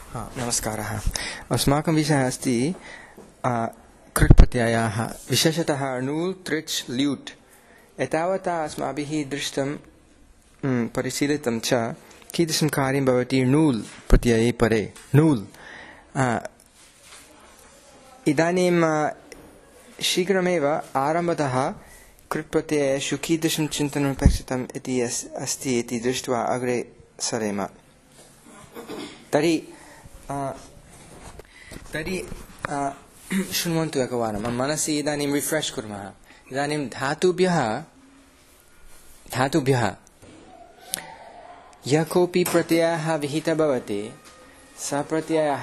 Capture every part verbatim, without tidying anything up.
हाँ, नमस्कारः। अस्माकं विषयः अस्ति कृट् प्रत्ययाः, विशेषतः णुल्, त्रिच्, ल्यूट्। एतावता अस्माभिः दृष्टं परिशीलितं च कीदृशं कार्यं भवति णुल् प्रत्यये परे। णुल् इदानीं शीघ्रमेव आरम्भतः कृट् प्रत्ययेषु कीदृशं चिन्तनम् अपेक्षितम् इति अस्ति इति दृष्ट्वा अग्रे सरेम। तर्हि तर्हि शृण्वन्तु एकवारं मनसि इदानीं रिफ्रेश् कुर्मः। इदानीं धातुभ्यः धातुभ्यः यः कोऽपि प्रत्ययः विहितः भवति सः प्रत्ययः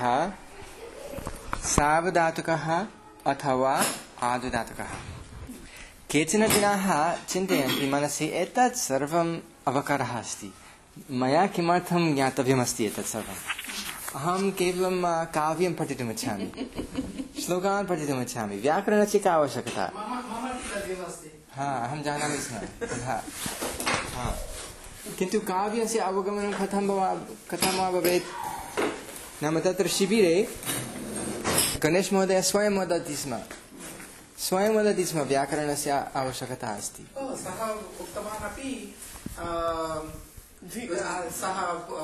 सावधातुकः अथवा आदुधातुकः। केचन जनाः चिन्तयन्ति मनसि एतत् सर्वम् अवकरः अस्ति, मया किमर्थं ज्ञातव्यमस्ति एतत् सर्वम्, अहं केवलं काव्यं पठितुम् इच्छामि, श्लोकान् पठितुम् इच्छामि, व्याकरणस्य का आवश्यकता। हाँ, अहं जानामि स्म तथा। हाँ, किन्तु काव्यस्य अवगमनं कथं भवा कथं वा भवेत् नाम तत्र शिबिरे गणेशमहोदयः स्वयं वदति स्म स्वयं वदति स्म व्याकरणस्य आवश्यकता अस्ति। सः उक्तवान् अपि सः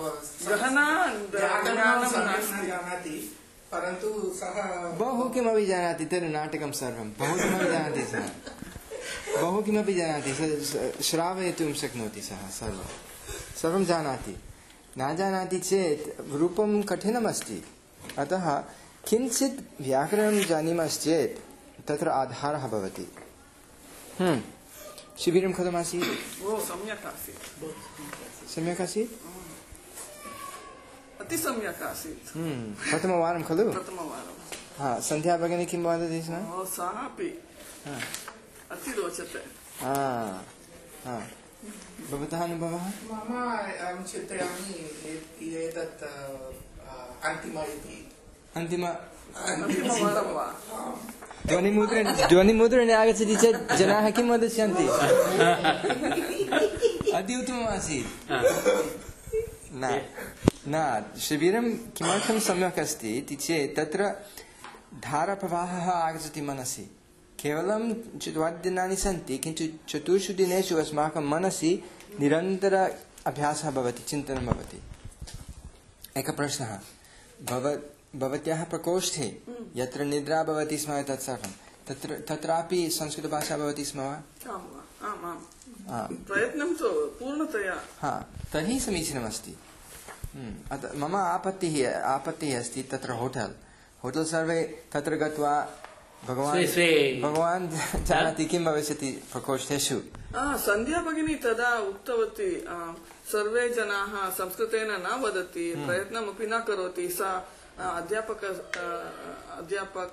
जानाति, परन्तु सः बहु किमपि जानाति। तर्हि नाटकं सर्वं बहु किमपि जानाति सः बहु किमपि जानाति श्रावयितुं शक्नोति सः सर्वं सर्वं जानाति। न जानाति चेत् रूपं कठिनमस्ति। अतः किञ्चित् व्याकरणं जानीमश्चेत् तत्र आधारः भवति। शिबिरं कथमासीत्? सम्यक् आसीत्, सम्यक् आसीत्, अति सम्यक् आसीत्। प्रथमवारं खलु? प्रथमवारं। हा, सन्ध्या भगिनी किं वदति स्म? सः अपि अति रोचते। भवतः अनुभवः? मम अहं चिन्तयामि एतत् अन्तिम इति अन्तिम अन्तिमवारं वा ध्वनिमुद्रण ध्वनिमुद्रणे आगच्छति चेत् जनाः किं वदिष्यन्ति? अति उत्तमम् आसीत्। न न शिबिरं किमर्थं सम्यक् अस्ति इति चेत् तत्र धाराप्रवाहः आगच्छति मनसि। केवलं चतुर्दिनानि सन्ति, किन्तु चतुर्षु दिनेषु अस्माकं मनसि निरन्तर अभ्यासः भवति, चिन्तनं भवति। एकः प्रश्नः, भव भवत्याः प्रकोष्ठे यत्र निद्रा भवति स्म तत् सर्वं तत्र तत्रापि संस्कृतभाषा भवति स्म वा? प्रयत्नं तु पूर्णतया। हा, तर्हि समीचीनमस्ति। मम आपत्तिः आपत्तिः अस्ति तत्र होटेल् होटेल् सर्वे तत्र गत्वा भगवान् भगवान् जानाति किं भविष्यति प्रकोष्ठेषु। सन्ध्या भगिनी तदा उक्तवती सर्वे जनाः संस्कृतेन न वदति, प्रयत्नमपि न करोति। सा अध्यापक अध्यापक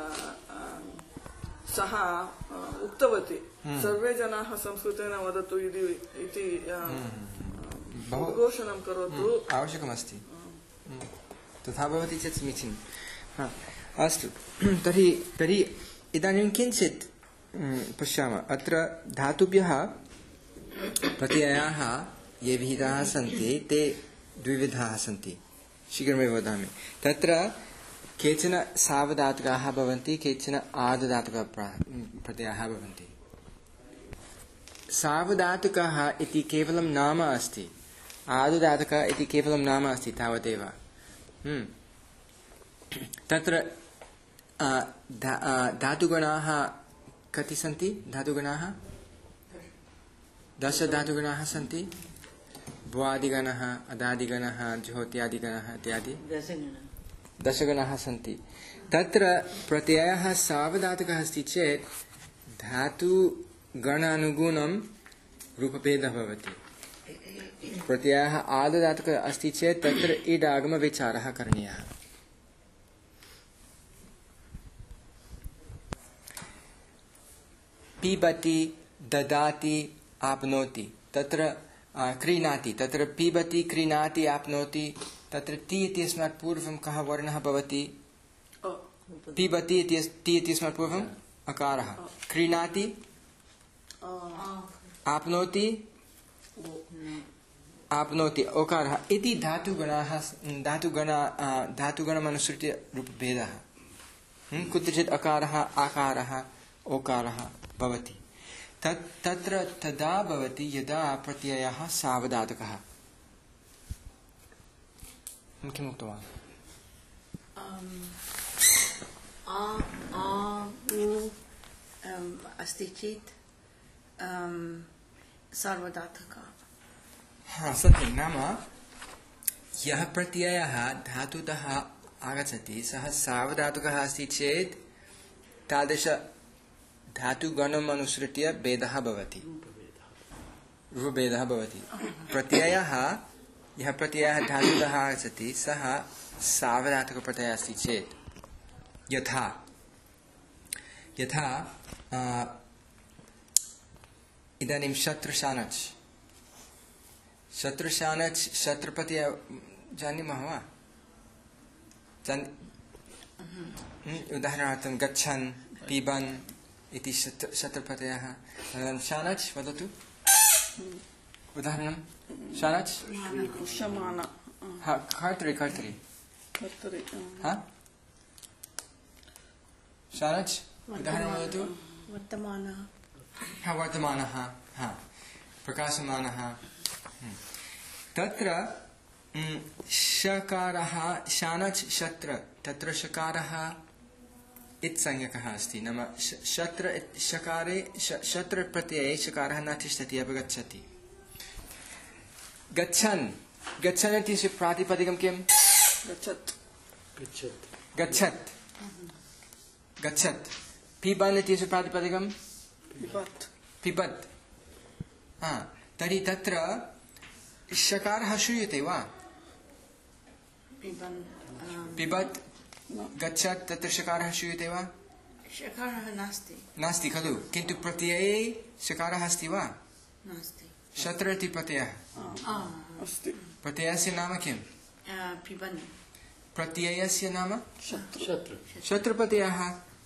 सः उक्तवती सर्वे जनाः संस्कृतेन वदतु इति उद्घोषणं करोतु, आवश्यकमस्ति। तथा भवति चेत् समीचीनम्। अस्तु, तर्हि तर्हि इदानीं किञ्चित् पश्यामः। अत्र धातुभ्यः प्रत्ययाः ये विहिताः सन्ति ते द्विविधाः सन्ति। शीघ्रमेव वदामि। तत्र केचन सावधातुकाः भवन्ति, केचन आदुधातुकः प्रत्ययाः भवन्ति। सावधातुकः इति केवलं नाम अस्ति, आदुधातुकः इति केवलं नाम अस्ति, तावदेव। तत्र धातुगणाः कति सन्ति? धातुगणाः दश धातुगणाः सन्ति। भ्वादिगणः, अदादिगणः, ज्योत्यादिगणः इत्यादि दशगणाः सन्ति। तत्र प्रत्ययः सावधातुकः अस्ति चेत् धातुगणानुगुणं रूपभेदः भवति। प्रत्ययः आदुधातुकः अस्ति चेत् तत्र इडागमविचारः करणीयः। पिबति, ददाति, आप्नोति, तत्र क्रीणाति, तत्र पिबति, क्रीणाति, आप्नोति, तत्र ति इत्यस्मात् पूर्वं कः वर्णः भवति? पिबति इत्यस्मात् पूर्वम् अकारः, क्रीणाति, आप्नोति, आपनोति ओकारः इति धातुगणाः धातुगणा धातुगणमनुसृत्य रूपभेदः कुत्रचित् अकारः आकारः ओकारः भवति तत् तत्र तदा भवति यदा प्रत्ययः सावधातुकः किम् उक्तवान् आ आ उ अस्ति चेत् सार्वधातुकः हा सत्यं नाम यः प्रत्ययः धातुतः आगच्छति सः सावधातुकः अस्ति चेत् तादृश धातुगणम् अनुसृत्य भेदः भवति रूपभेदः भवति प्रत्ययः यः प्रत्ययः धातुतः आगच्छति सः सावधातुकप्रत्ययः अस्ति चेत् यथा यथा इदानीं शत्रुशानच् शत्रुशानच् शत्रुप्रत्यय जानीमः वा उदाहरणार्थं गच्छन् पिबन् इति शत्रुप्रत्ययः शानच् वदतु उदाहरणं शानच् शमान हा कर्तरि कर्तरि कर्तरि हा शानच् उदाहरणं वदतु वर्तमानः हा वर्तमानः हा प्रकाशमानः तत्र शकारः शानच् शत्र तत्र शकारः इत्संज्ञकः अस्ति नाम शत्र शकारे शत्र प्रत्यये शकारः न तिष्ठति अपगच्छति गच्छन् गच्छन् इति प्रातिपदिकं किं गच्छत् गच्छत् गच्छत् पिबन् इति प्रातिपदिकं पिबत् पिबत् हा तर्हि तत्र शकारः श्रूयते वा पिबत् गच्छत् तत्र शकारः श्रूयते वा शकारः नास्ति नास्ति खलु किन्तु प्रत्यये शकारः अस्ति वा नास्ति शत्र इति प्रत्ययः अस्ति प्रत्ययस्य नाम किं पिबन् प्रत्ययस्य नाम शत्रु शत्रुप्रत्ययः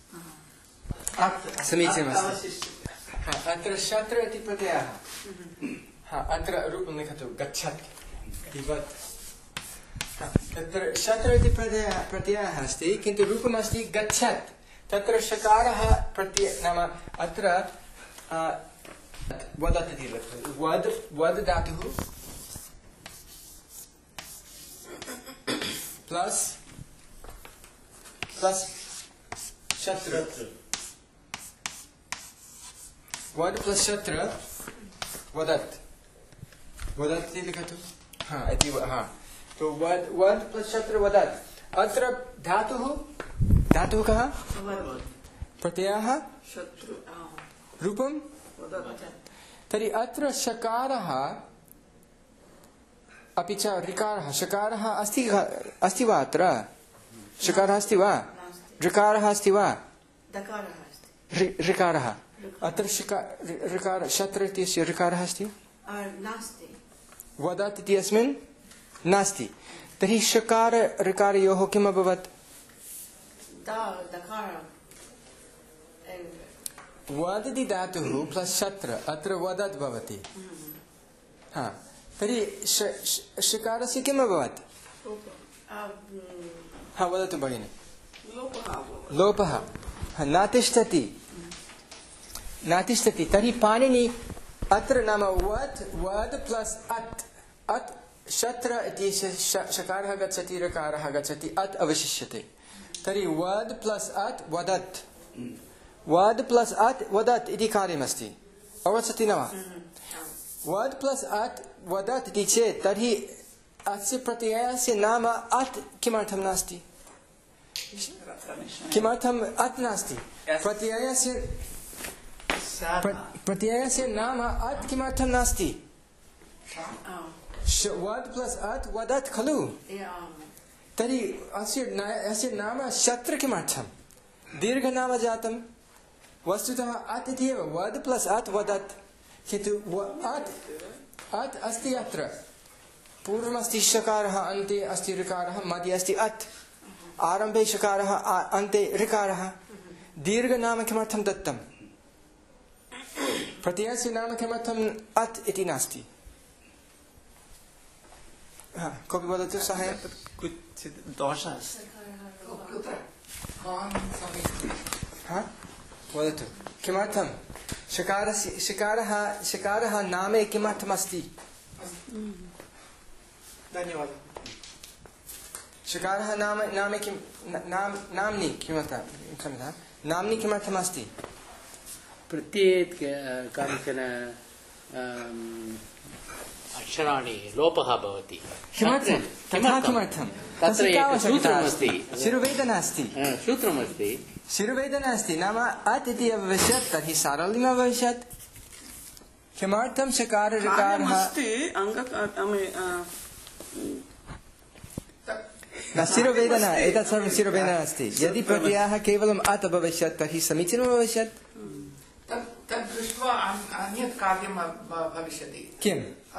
समीचीनमस्ति अत्र शत्र इति प्रत्ययः हा अत्र रूपं लिखतु गच्छत् पिबत् तत्र शत्र इति प्रत्ययः प्रत्ययः अस्ति किन्तु रूपमस्ति गच्छत् तत्र शकारः प्रत्यय नाम अत्र वदत् इति वद् वद् धातुः प्लस् प्लस् शत्र वद् प्लस् शत्र वदत् वदत् इति लिखतु हा इति हा तो वद् वद् प्लस् शत्र वदत् अत्र धातुः धातुः कः प्रत्ययः शत्रु रूपं तर्हि अत्र शकारः अपि च ऋकारः शकारः अस्ति अस्ति वा अत्र शकारः अस्ति वा ऋकारः अस्ति वा ऋकारः अत्र ऋकार शत्र इत्यस्य ऋकारः अस्ति नास्ति वदत् इत्यस्मिन् नास्ति तर्हि शकार ऋकारयोः किम् अभवत् वद् इति धातुः प्लस् शत्र अत्र वदत् भवति हा तर्हि शकारस्य किम् अभवत् हा वदतु भगिनि लोपः न तिष्ठति न तिष्ठति तर्हि पाणिनि अत्र नाम वद् वद् प्लस् अत् अत् शत्र इति शकारः गच्छति ऋकारः गच्छति अत् अवशिष्यते तर्हि वद् प्लस् अत् वदत् वद् प्लस् अत् वदत् इति कार्यमस्ति अवगच्छति न वा वद् प्लस् अत् वदत् इति चेत् तर्हि अस्य प्रत्ययस्य नाम अत् किमर्थं नास्ति किमर्थम् अत् नास्ति प्रत्ययस्य प्रत्ययस्य नाम अत् किमर्थं नास्ति वद् प्लस् अत् वदत् खलु तर्हि अस्य अस्य नाम शत्र किमर्थं दीर्घनाम जातं वस्तुतः अत् इति एव वद् प्लस् अत् वदत् किन्तु अत् अत् अस्ति अत्र पूर्वमस्ति शकारः अन्ते अस्ति ऋकारः मध्ये अस्ति अत् आरम्भे शकारः अन्ते ऋकारः दीर्घनाम किमर्थं दत्तं प्रत्ययस्य नाम किमर्थम् अत् इति नास्ति हा कोऽपि वदतु सहायं कुचित् दोषः अस्ति हा वदतु किमर्थं शकारस्य शकारः शकारः नामे किमर्थमस्ति धन्यवादः शकारः नाम नामे किं नाम नाम्नि किमर्थं क्षम्यतां नाम्नि किमर्थमस्ति प्रत्येक कानिचन अक्षराणि लोपः भवति किमर्थं तथा किमर्थं तत्र एकं सूत्रमस्ति शिरोवेदना अस्ति सूत्रमस्ति शिरोवेदना अस्ति नाम अत् इति अभविष्यत् तर्हि सारल्यम् अभविष्यत् किमर्थं शकार ऋकारः अस्ति अङ्ग न शिरोवेदना एतत् सर्वं शिरोवेदना अस्ति यदि प्रत्ययः केवलम् अत् अभविष्यत् तर्हि समीचीनम् अभविष्यत् तत् तद् दृष्ट्वा अन्यत् कार्यं भविष्यति किम्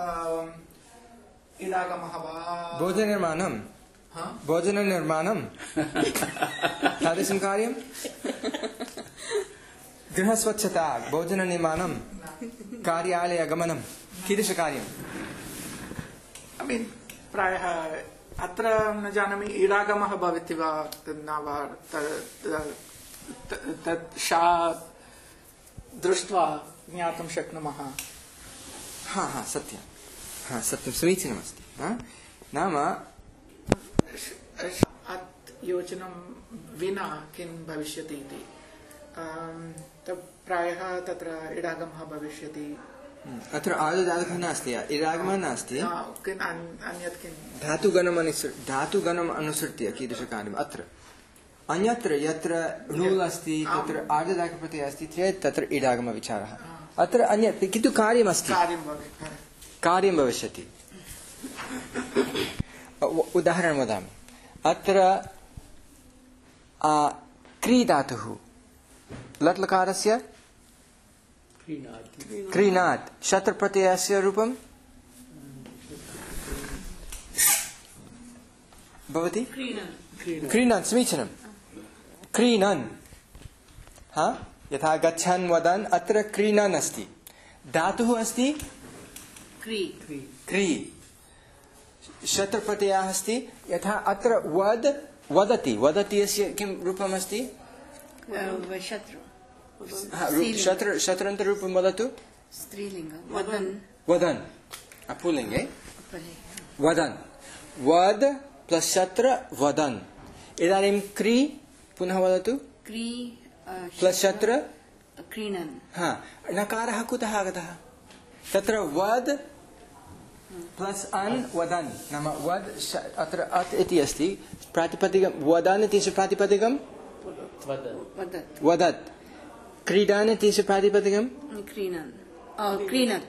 इडागमः वा भोजननिर्माणं भोजननिर्माणं तादृशं कार्यं गृहस्वच्छता भोजननिर्माणं कार्यालयगमनं कीदृशकार्यम् ऐ मीन् प्रायः अत्र न जानामि इडागमः भवति वा न वा तत् शा दृष्ट्वा ज्ञातुं शक्नुमः हा हा सत्यं हा सत्यं समीचीनमस्ति नाम अत् योजनं विना किं भविष्यति इति प्रायः तत्र इडागमः भविष्यति अत्र आदुदालकः नास्ति इडागमः नास्ति अन्यत् किं धातुगणम् अनुसृ धातुगणम् अनुसृत्य कीदृशकार्यम् अत्र अन्यत्र यत्र णुल् अस्ति तत्र आर्धधातुप्रत्ययः अस्ति चेत् तत्र इडागमविचारः अत्र अन्यत् किन्तु कार्यमस्ति कार्यं भविष्यति उदाहरणं वदामि अत्र क्रीधातुः लट् लकारस्य क्रीणात् शत्रप्रत्ययस्य रूपं भवति क्रीणान् समीचीनं क्रीणन् हा यथा गच्छन् वदन् अत्र क्रीणन् अस्ति धातुः अस्ति क्री शत्रप्रत्ययः अस्ति यथा अत्र वद वदति वदति अस्य किं रूपम् अस्ति शत्र शत्रन्तरूपं वदतु वदन् पुल्लिङ्गे वदन् वद प्लस् शत्र वदन् इदानीं क्री पुनः वदतु प्लस् शत्र क्रीणन् हा नकारः कुतः आगतः तत्र वद प्लस् अन् वदन् नाम वद अत्र अत् इति अस्ति प्रातिपदिकं वदन् इति प्रातिपदिकं वदत् क्रीडान् इति प्रातिपदिकं क्रीणन् क्रीणत्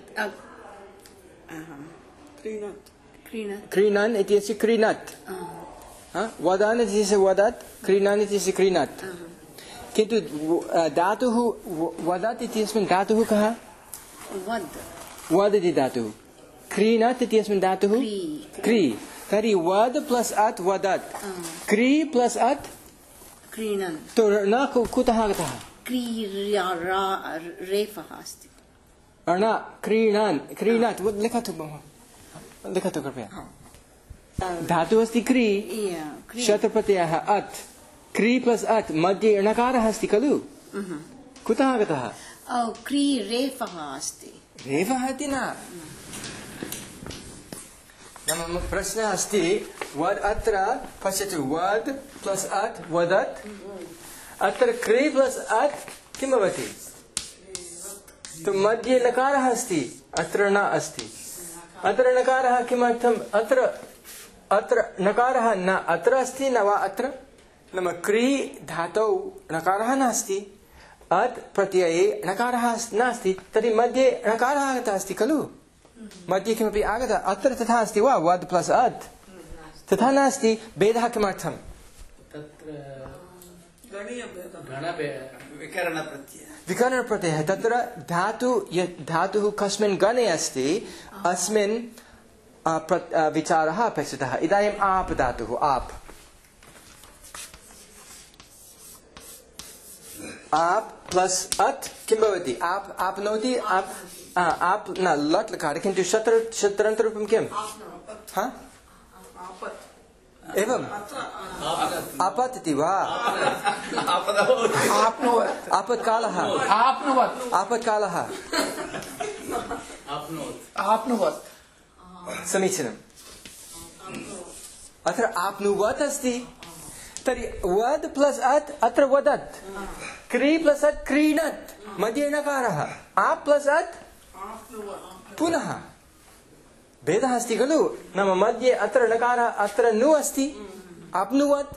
क्रीणान् इति क्रीणत् वदान् इति वदत् क्रीणान् इति क्रीणत् किन्तु धातुः वदत् इत्यस्मिन् धातुः कः वद इति धातुः क्रीणत् इत्यस्मिन् धातुः क्री तर्हि वद प्लस् अत् वदत् क्री प्लस् अत् क्रीणन् तो न कुतः आगतः रेफः अस्ति न क्रीणान् क्रीणात् लिखतु लिखतु कृपया धातुः अस्ति क्री शत्रप्रत्ययः अत् क्री प्लस् अत् मध्ये णकारः अस्ति खलु कुतः आगतः क्री रेफः अस्ति रेफः इति न मम प्रश्नः अस्ति वद् अत्र पश्यतु वद् प्लस् अत् वदत् अत्र क्री प्लस् अत् किं भवति तो मध्ये नकारः अस्ति अत्र न अस्ति अत्र नकारः किमर्थम् अत्र अत्र नकारः न अत्र अस्ति न वा अत्र नाम क्री धातौ नकारः नास्ति अत् प्रत्यये नकारः नास्ति तर्हि मध्ये नकारः आगतः अस्ति खलु मध्ये किमपि आगतः अत्र तथा अस्ति वा वद् प्लस् अत् तथा नास्ति भेदः किमर्थं विकरणप्रत्ययः तत्र धातु यत् धातुः कस्मिन् गणे अस्ति अस्मिन् विचारः अपेक्षितः इदानीम् आप् धातुः आप् आप् प्लस् अत् किं भवति आप् आप्नोति आप् आप् न लट् लकार किन्तु शत्र शत्रन्तरूपं किं हा एवम् आपत् इति वा आप्नुवत् आपत्कालः आप्नुवत् आपत्कालः आप्नुवत् समीचीनम् अत्र आप्नुवत् अस्ति तर्हि वद् प्लस् अत् अत्र वदत् क्री प्लस् अत् क्रीणत् मध्ये नकारः आप् प्लस् अत् पुनः भेदः अस्ति खलु नाम मध्ये अत्र नकारः अत्र नु अस्ति आप्नुवत्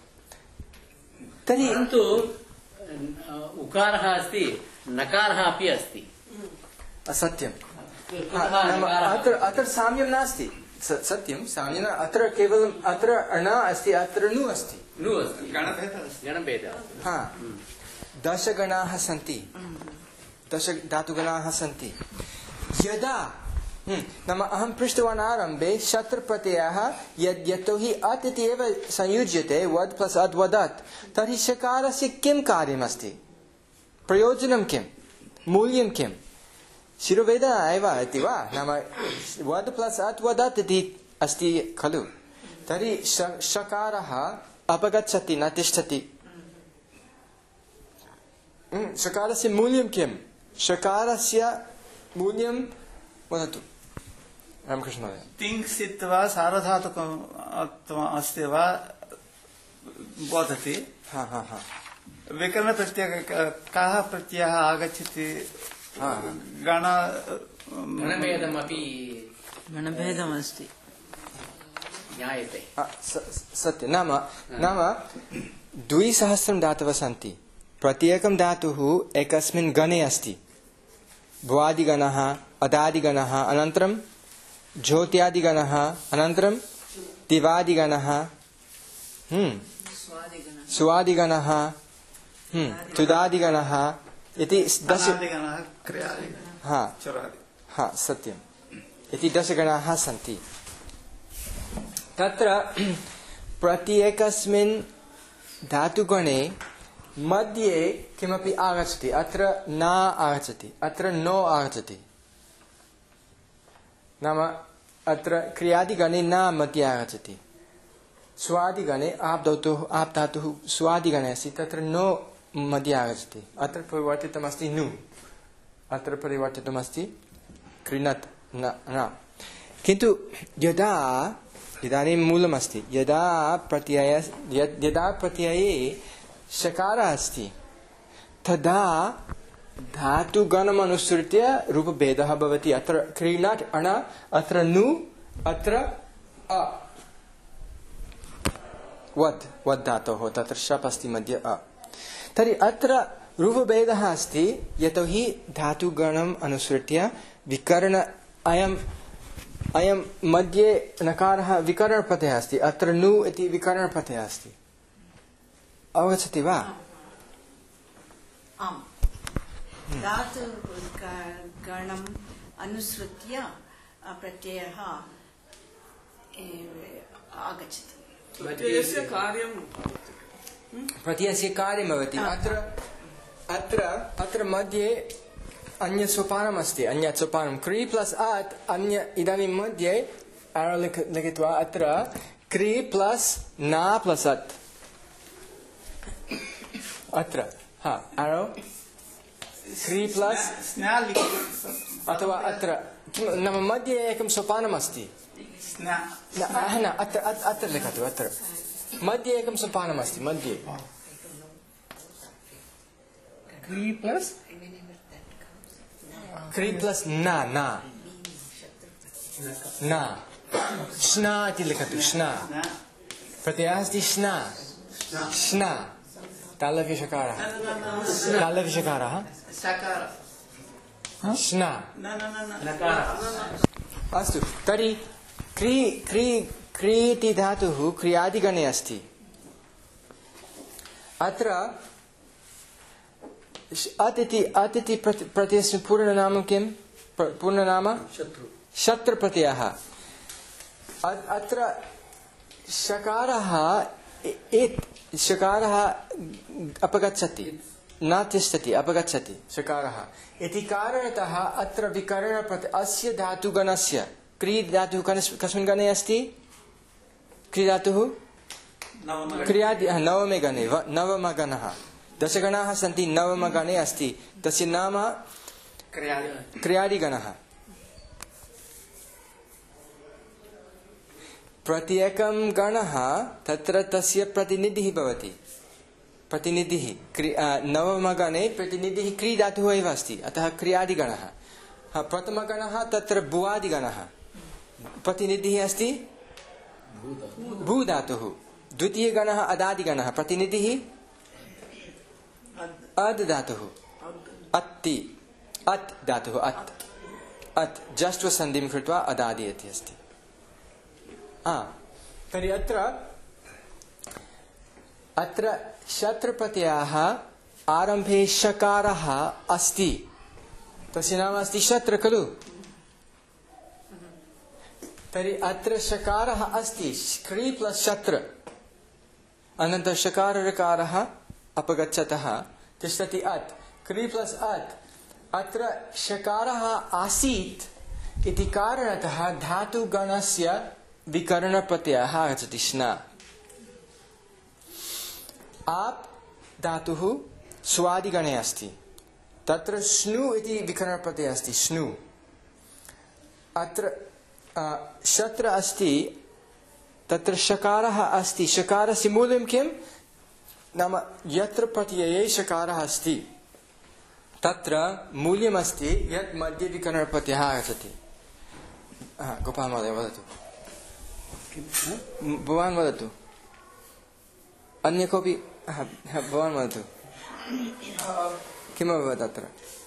तर्हि परन्तु उकारः अस्ति नकारः अपि अस्ति सत्यं नाम अत्र अत्र साम्यं नास्ति सत्यं साम्यं अत्र केवलम् अत्र न अस्ति अत्र नु अस्ति नु अस्ति गणभेदः हा दशगणाः सन्ति दश धातुगणाः सन्ति यदा नाम अहं पृष्टवान् आरम्भे शत्रप्रत्ययः यद् यतोहि अत् इति एव संयुज्यते वद् प्लस् अद् वदत् तर्हि शकारस्य किं कार्यमस्ति प्रयोजनं किं मूल्यं किं शिरोवेदना एव इति वा नाम वद् प्लस् अत् वदत् इति अस्ति खलु तर्हि शकारः अपगच्छति न तिष्ठति शकारस्य मूल्यं किं शकारस्य मूल्यं वदतु रामकृष्ण महोदय तिङ्सित् वा सार्वधातुकम् अस्ति वा वदति हा हा हा विकरणप्रत्ययः कः प्रत्ययः आगच्छति गण गणभेदमपि गणभेदमस्ति ज्ञायते सत्यं नाम नाम द्विसहस्रं धातवः सन्ति प्रत्येकं धातुः एकस्मिन् गणे अस्ति भ्वादिगणः अदादिगणः अनन्तरं ज्योत्यादिगणः अनन्तरं दिवादिगणः स्वादिगणः तुदादिगणः इति दश हा हा सत्यम् इति दशगणाः सन्ति तत्र प्रत्येकस्मिन् धातुगणे मध्ये किमपि आगच्छति अत्र न आगच्छति अत्र नो आगच्छति नाम अत्र क्रियादिगणे न मध्ये आगच्छति स्वादिगणे आप् धातुः आप् धातुः स्वादिगणे अस्ति तत्र नो मध्ये आगच्छति अत्र परिवर्तितमस्ति नु अत्र परिवर्तितमस्ति क्रीणत् न न किन्तु यदा इदानीं मूलमस्ति यदा प्रत्यय यदा प्रत्यये शकारः अस्ति तदा धातुगणमनुसृत्य रूपभेदः भवति अत्र क्रीणात् अण अत्र नु अत्र अ वद् वद् धातोः तत्र शप् अस्ति मध्ये अ तर्हि अत्र रूपभेदः अस्ति यतोहि धातुगणम् अनुसृत्य विकर्ण अयम् अयं मध्ये नकारः विकरणप्रत्ययः अस्ति अत्र नु इति विकरणप्रत्ययः अस्ति अवगच्छति वा आम् धातुगणम् अनुसृत्य प्रत्ययः आगच्छति प्रत्ययस्य कार्यं प्रत्ययस्य कार्यं भवति अत्र अत्र अत्र मध्ये अन्य सोपानम् अस्ति अन्यत् सोपानं क्री प्लस् अत् अन्य इदानीं मध्ये एरो लिखित्वा अत्र क्री प्लस् न प्लस् अत् अत्र हा एरो क्री प्लस् अथवा अत्र नाम मध्ये एकं सोपानम् अस्ति न अत्र अत्र लिखतु अत्र मध्ये एकं सोपानम् अस्ति मध्ये क्री प्लस् क्री प्लस् न न न श्ना इति लिखतु श्ना प्रत्ययः अस्ति श्ना श्ना तालव्यषकारः तालव्यषकारः श्ना अस्तु तर्हि क्री क्री क्री इति धातुः क्रियादिगणे अस्ति अत्र अत् इति अत् इति प्रत्ययस्य पूर्णनाम किं पूर्णनाम शत्रु शत्रुप्रत्ययः अत्र शकारः शकारः अपगच्छति न तिष्ठति अपगच्छति शकारः इति कारणतः अत्र विकरणप्रत्यय अस्य धातुगणस्य क्री धातुः कस्मिन् गणे अस्ति क्री धातुः क्रियादि नवमे गणे नवमगणः दशगणाः सन्ति नवमगणे अस्ति तस्य नाम क्रियादिगणः प्रत्येकं गणः तत्र तस्य प्रतिनिधिः भवति प्रतिनिधिः नवमगणे प्रतिनिधिः क्री धातुः एव अस्ति अतः क्रियादिगणः प्रथमगणः तत्र भुवादिगणः प्रतिनिधिः अस्ति भू धातुः द्वितीयगणः अदादिगणः प्रतिनिधिः अद् धातुः अत्ति अत् धातुः अत् अत् जष्ट् सन्धिं कृत्वा अदादि इति अस्ति तर्हि अत्र अत्र शत्रप्रत्ययः आरम्भे शकारः अस्ति तस्य नाम अस्ति शत्र खलु तर्हि अत्र शकारः अस्ति क्री प्लस् शत्र अनन्तरं शकार ऋकारः अपगच्छतः तिष्ठति अत् क्री प्लस् अत् अत्र शकारः आसीत् इति कारणतः धातुगणस्य विकरणप्रत्ययः आगच्छति स्ना आप् धातुः स्वादिगणे अस्ति तत्र स्नु इति विकरणप्रत्ययः अस्ति स्नु अत्र शत्र अस्ति तत्र शकारः अस्ति शकारस्य मूल्यं किं नाम यत्र प्रत्यये शकारः अस्ति तत्र मूल्यमस्ति यत् मध्ये विकरणप्रत्ययः आगच्छति गोपाल महोदय वदतु भवान् वदतु अन्य कोऽपि भवान् वदतु किमभवत् अत्र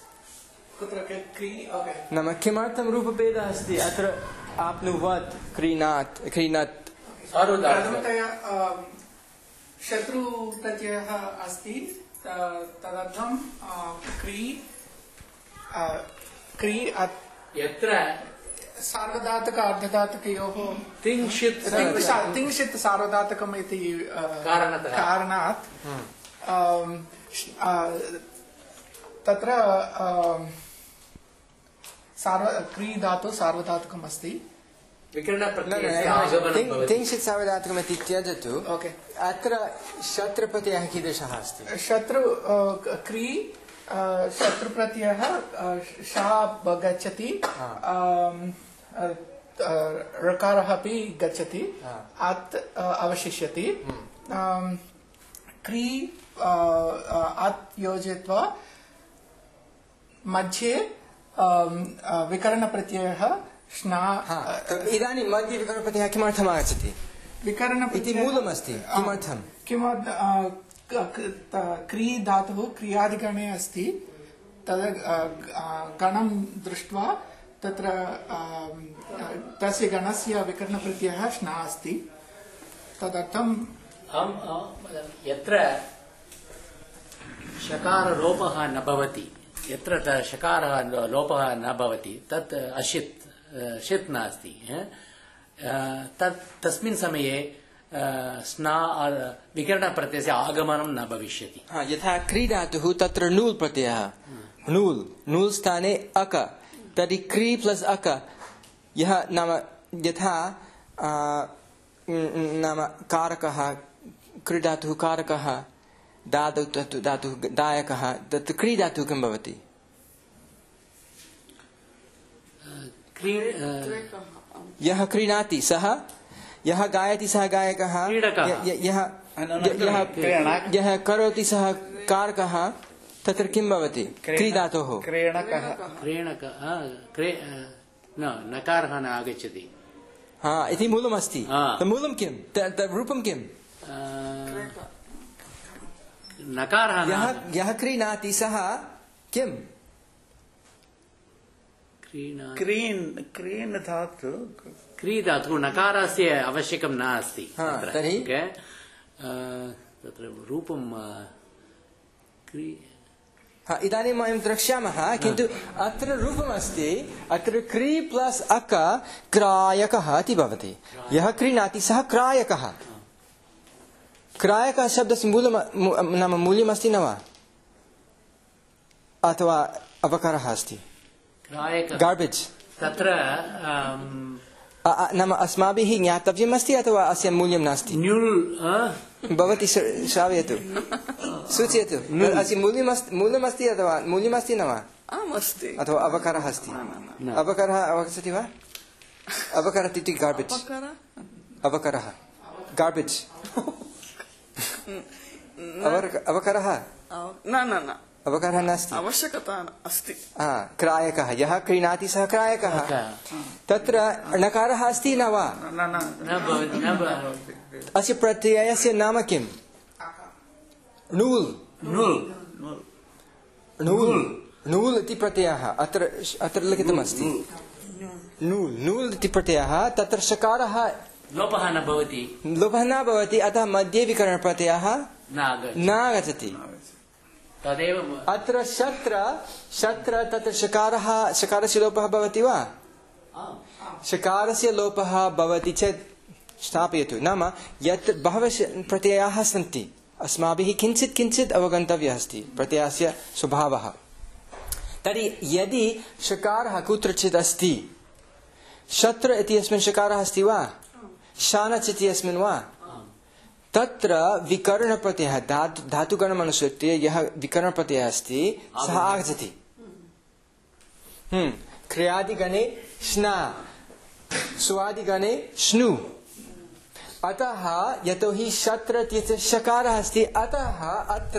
नाम किमर्थं रूपभेदः अस्ति अत्र आप्नुवत् क्रीणात् क्रीणत् प्रथमतया शत्रु प्रत्ययः अस्ति तदर्थं क्री क्री यत्र सार्वधातुक अर्धधातुकयोः तिंशित् तिंशित् सार्वधातुकम् इति कारणात् तत्र क्री धातु सार्वधातुकम् अस्ति तिंशित् सार्वधातुकम् इति त्यजतु अत्र शत्रुप्रत्ययः कीदृशः अस्ति शत्रु क्री शत्रुप्रत्ययः शा गच्छति ऋकारः अपि गच्छति अत् अवशिष्यति क्री अत् योजयित्वा मध्ये विकरणप्रत्ययः स्ना इदानीं मध्ये विकरणप्रत्ययः किमर्थम् आगच्छति विकरण इति मूलमस्ति किमर्थं किमर्थं क्री धातुः क्रियादिगणे अस्ति तद् गणं दृष्ट्वा तत्र तस्य गणस्य विकरणप्रत्ययः स्ना अस्ति तदर्थं यत्र शकारलोपः न भवति यत्र शकारः लोपः न भवति तत् अशित् षित् नास्ति तत् तस्मिन् समये स्ना विकरणप्रत्ययस्य आगमनं न भविष्यति यथा क्री धातुः तत्र नूल् प्रत्ययः नूल् नूल् स्थाने अक तर्हि क्री प्लस् अक यः नाम यथा नाम कारकः क्री धातुः कारकः दातु धातुः दायकः तत् क्री धातुः किं भवति यः क्रीणाति सः यः गायति सः गायकः यः करोति सः कारकः तत्र किं भवति क्री धातोः क्रीणकः नकारः न आगच्छति हा इति मूलमस्ति मूलं किं रूपं किं नकारः यः क्रीणाति सः किं क्रीन् क्रीन् धातु क्री धातुः नकारस्य आवश्यकं नास्ति तर्हि तत्र रूपं क्री इदानीं वयं द्रक्ष्यामः किन्तु अत्र रूपमस्ति अत्र क्री प्लस् अक क्रायकः इति भवति यः क्रीणाति सः क्रायकः क्रायकः शब्दस्य मूलं नाम मूल्यमस्ति न वा अथवा अवकारः अस्ति क्रायक गार्बेज् तत्र नाम अस्माभिः ज्ञातव्यमस्ति अथवा अस्य मूल्यं नास्ति? न्यूल् भवती श्रावयतु, सूचयतु। अस्य मूल्यमस्ति मूल्यमस्ति अथवा मूल्यमस्ति न वा? आम् अस्ति। अथवा अवकरः अस्ति? अवकरः अवगच्छति वा? अवकरः इति गार्बेज्। अवकरः गार्बेज्। अवकरः न न न अवकरः नास्ति। आवश्यकता अस्ति। क्रायकः, यः क्रीणाति सः क्रायकः। तत्र णकारः अस्ति न वा? अस्य प्रत्ययस्य नाम किं? नूल्। नूल् नूल् इति प्रत्ययः अत्र अत्र लिखितमस्ति। नूल् नूल् इति प्रत्ययः, तत्र शकारः लोपः न भवति। लोपः न भवति, अतः मध्ये विकरणप्रत्ययः न आगच्छति। तदेव अत्र शत्र शत्र तत्र शकारः शकारस्य लोपः भवति वा? शकारस्य लोपः भवति चेत् स्थापयतु। नाम यत् बहवः प्रत्ययाः सन्ति, अस्माभिः किञ्चित् किञ्चित् अवगन्तव्यः अस्ति प्रत्ययस्य स्वभावः। तर्हि यदि शकारः कुत्रचित् अस्ति, शत्र इत्यस्मिन् शकारः अस्ति वा? शानच् इत्यस्मिन् वा? तत्र विकरणप्रत्ययः धातु धातुगणम् अनुसृत्य यः विकरणप्रत्ययः अस्ति सः आगच्छति। क्रियादिगणे श्ना, स्वादिगणे श्नु। अतः यतोहि शत्र इत्यस्य शकारः अस्ति, अतः अत्र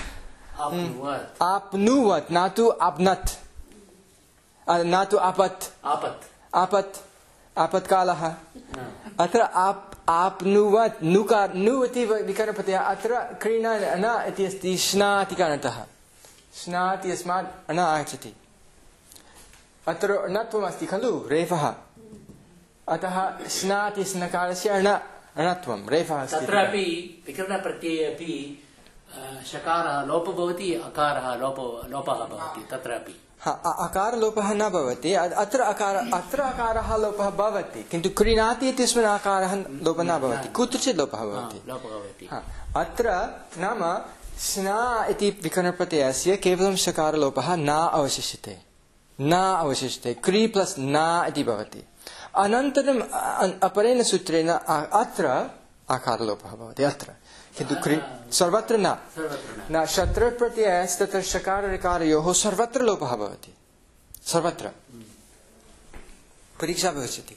आप्नुवत् न तु आप्नत्, न तु आपत् आपत् आपत्कालः। अत्र आप आप्नुवत् नुकार नु इति विकरणप्रत्ययः, अत्र क्रीणा न इति अस्ति श्ना इति कारणतः श्ना इत्यस्मात् न आगच्छति। अत्र णत्वमस्ति खलु, रेफः, अतः श्ना इत्यस्य नकारस्य ण णत्वं रेफः अस्ति। तत्रापि विकरणप्रत्यये अपि शकारः लोपः भवति, अकारः लोपो लोपः भवति। तत्रापि अकार लोपः न भवति, अत्र अकार अत्र अकारः लोपः भवति, किन्तु क्रीणाति इत्यस्मिन् अकारः लोपः न भवति, कुत्रचित् लोपः भवति। अत्र नाम स्ना इति विकरणप्रत्ययस्य केवलं शकारलोपः न अवशिष्यते, न अवशिष्यते, क्री प्लस् न इति भवति। अनन्तरम् अपरेण सूत्रेण अत्र आकारलोपः भवति, अत्र किन्तु क्री सर्वत्र न न शत्र प्रत्ययस्य तत्र शकार ऋकारयोः सर्वत्र लोपः भवति, सर्वत्र। परीक्षा भविष्यति।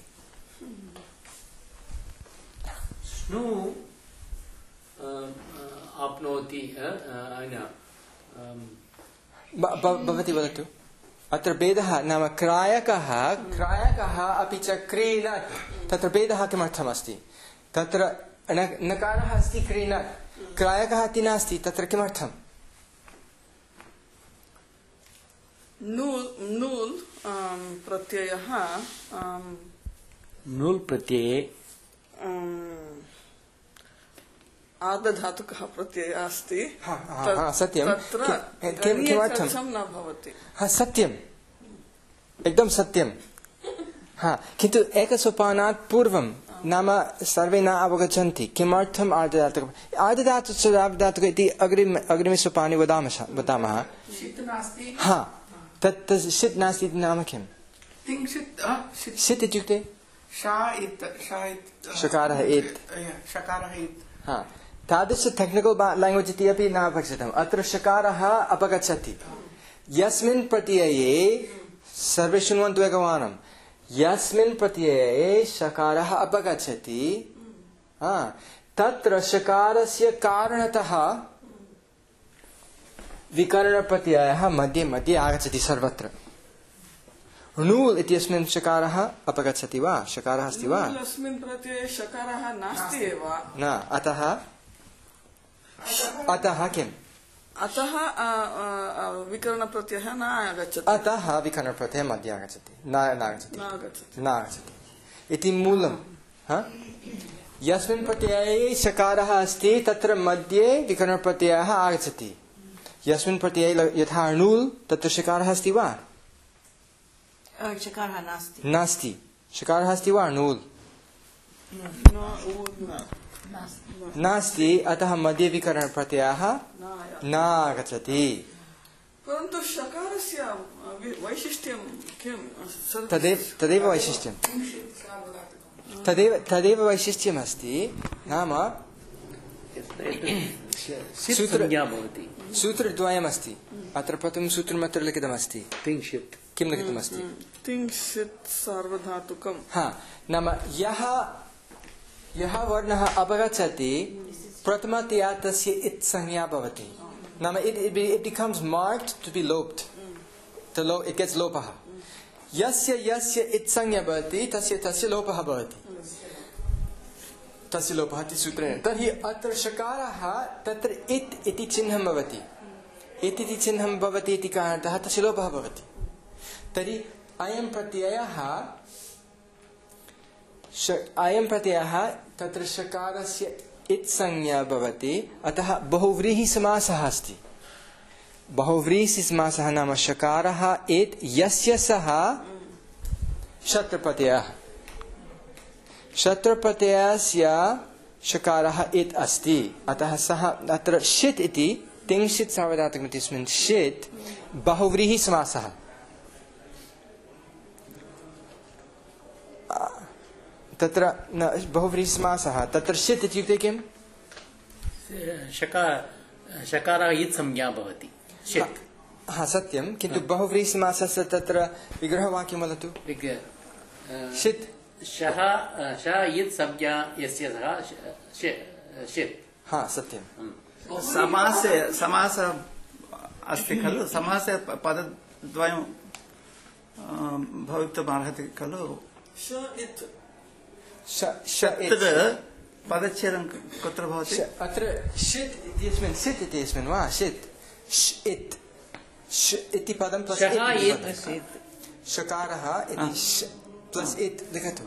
श्नु आप्नोति भवती वदतु। अत्र भेदः नाम क्रायकः क्रायकः अपि च क्रीणत्, तत्र भेदः किमर्थमस्ति? तत्र नकारः अस्ति क्रीणत्, क्रायकः इति नास्ति, तत्र किमर्थम्? नूल् नूल् प्रत्ययः नूल् प्रत्यये आर्धधातुकः प्रत्ययः अस्ति। सत्यं, किमर्थं न भवति? सत्यम्, एकदम सत्यं। हा, किन्तु एकसोपानात् पूर्वं नाम सर्वे न अवगच्छन्ति किमर्थम् आर्धधातुकम् आर्धधातुक इति अग्रिम अग्रिमे सोपाने वदामः वदामः हा, तत् षित् नास्ति इति नाम किम्? षित् इत्युक्ते शकारः एत्, हा, तादृश टेक्निकल् लाङ्ग्वेज् इति अपि न अपेक्षितम्। अत्र शकारः अपगच्छति, यस्मिन् प्रत्यये सर्वे शृण्वन्तु एकवारं, यस्मिन् प्रत्यये शकारः अपगच्छति तत्र शकारस्य कारणतः विकरणप्रत्ययः मध्ये मध्ये आगच्छति सर्वत्र। नूल् इत्यस्मिन् शकारः अपगच्छति वा? शकारः अस्ति वा? अस्मिन् प्रत्यये शकारः नास्ति एव न, अतः अतः किम्? अतः विकरणप्रत्ययः न आगच्छति। अतः विकरणप्रत्ययः मध्ये आगच्छति, न आगच्छति न आगच्छति इति मूलम्। यस्मिन् प्रत्यये शकारः अस्ति तत्र मध्ये विकरणप्रत्ययः आगच्छति। यस्मिन् प्रत्यये यथा नूल्, तत्र शकारः अस्ति वा? शकारः नास्ति नास्ति शकारः अस्ति वा? नूल् नास्ति, अतः मध्ये विकरणप्रत्ययः न आगच्छति। परन्तु शकारस्य वैशिष्ट्यं किं? तदेव तदेव वैशिष्ट्यं। तदेव तदेव वैशिष्ट्यमस्ति नाम सूत्र भवति सूत्रद्वयमस्ति अत्र प्रथमं सूत्रम् अत्र लिखितमस्ति तिंशित् किं लिखितमस्ति तिंशित् सार्वधातुकम् हा नाम यः यः वर्णः अपगच्छति प्रथमतया तस्य इत् संज्ञा भवति नाम it it becomes marked to be loped the lo it gets lopah यस्य यस्य इत् संज्ञा भवति तस्य तस्य लोपः भवति तस्य लोपः इति सूत्रेण तर्हि अत्र शकारः तत्र इत् इति चिह्नं भवति इत् इति चिह्नं भवति इति कारणतः तस्य लोपः भवति तर्हि अयं प्रत्ययः अयं प्रत्ययः तत्र शकारस्य इत् संज्ञा भवति अतः बहुव्रीहि समासः अस्ति बहुव्रीहि समासः नाम शकारः इत् यस्य सः शत्रप्रत्ययः शत्रप्रत्ययस्य शकारः इत् अस्ति अतः सः अत्र षित् इति तिंशित् सार्वधातुकम् इत्यस्मिन् षित् बहुव्रीहि समासः तत्र बहुव्रीहि समासः तत्र षित् इत्युक्ते किम् शकारः इत् संज्ञा भवति षित् हा सत्यं किन्तु बहुव्रीहि समासस्य तत्र विग्रहवाक्यं वदतु षित् शः श इत् संज्ञा यस्य सः षित् हा सत्यं समासे समास अस्ति खलु समासे पदद्वयं भवितुमर्हति खलु श इत् तद् पदच्छेदं कुत्र भवति अत्र षित् इत्यस्मिन् षित् इत्यस्मिन् वा षित् इत् इति पदं प्लस् शकारः इति प्लस् इत् लिखतु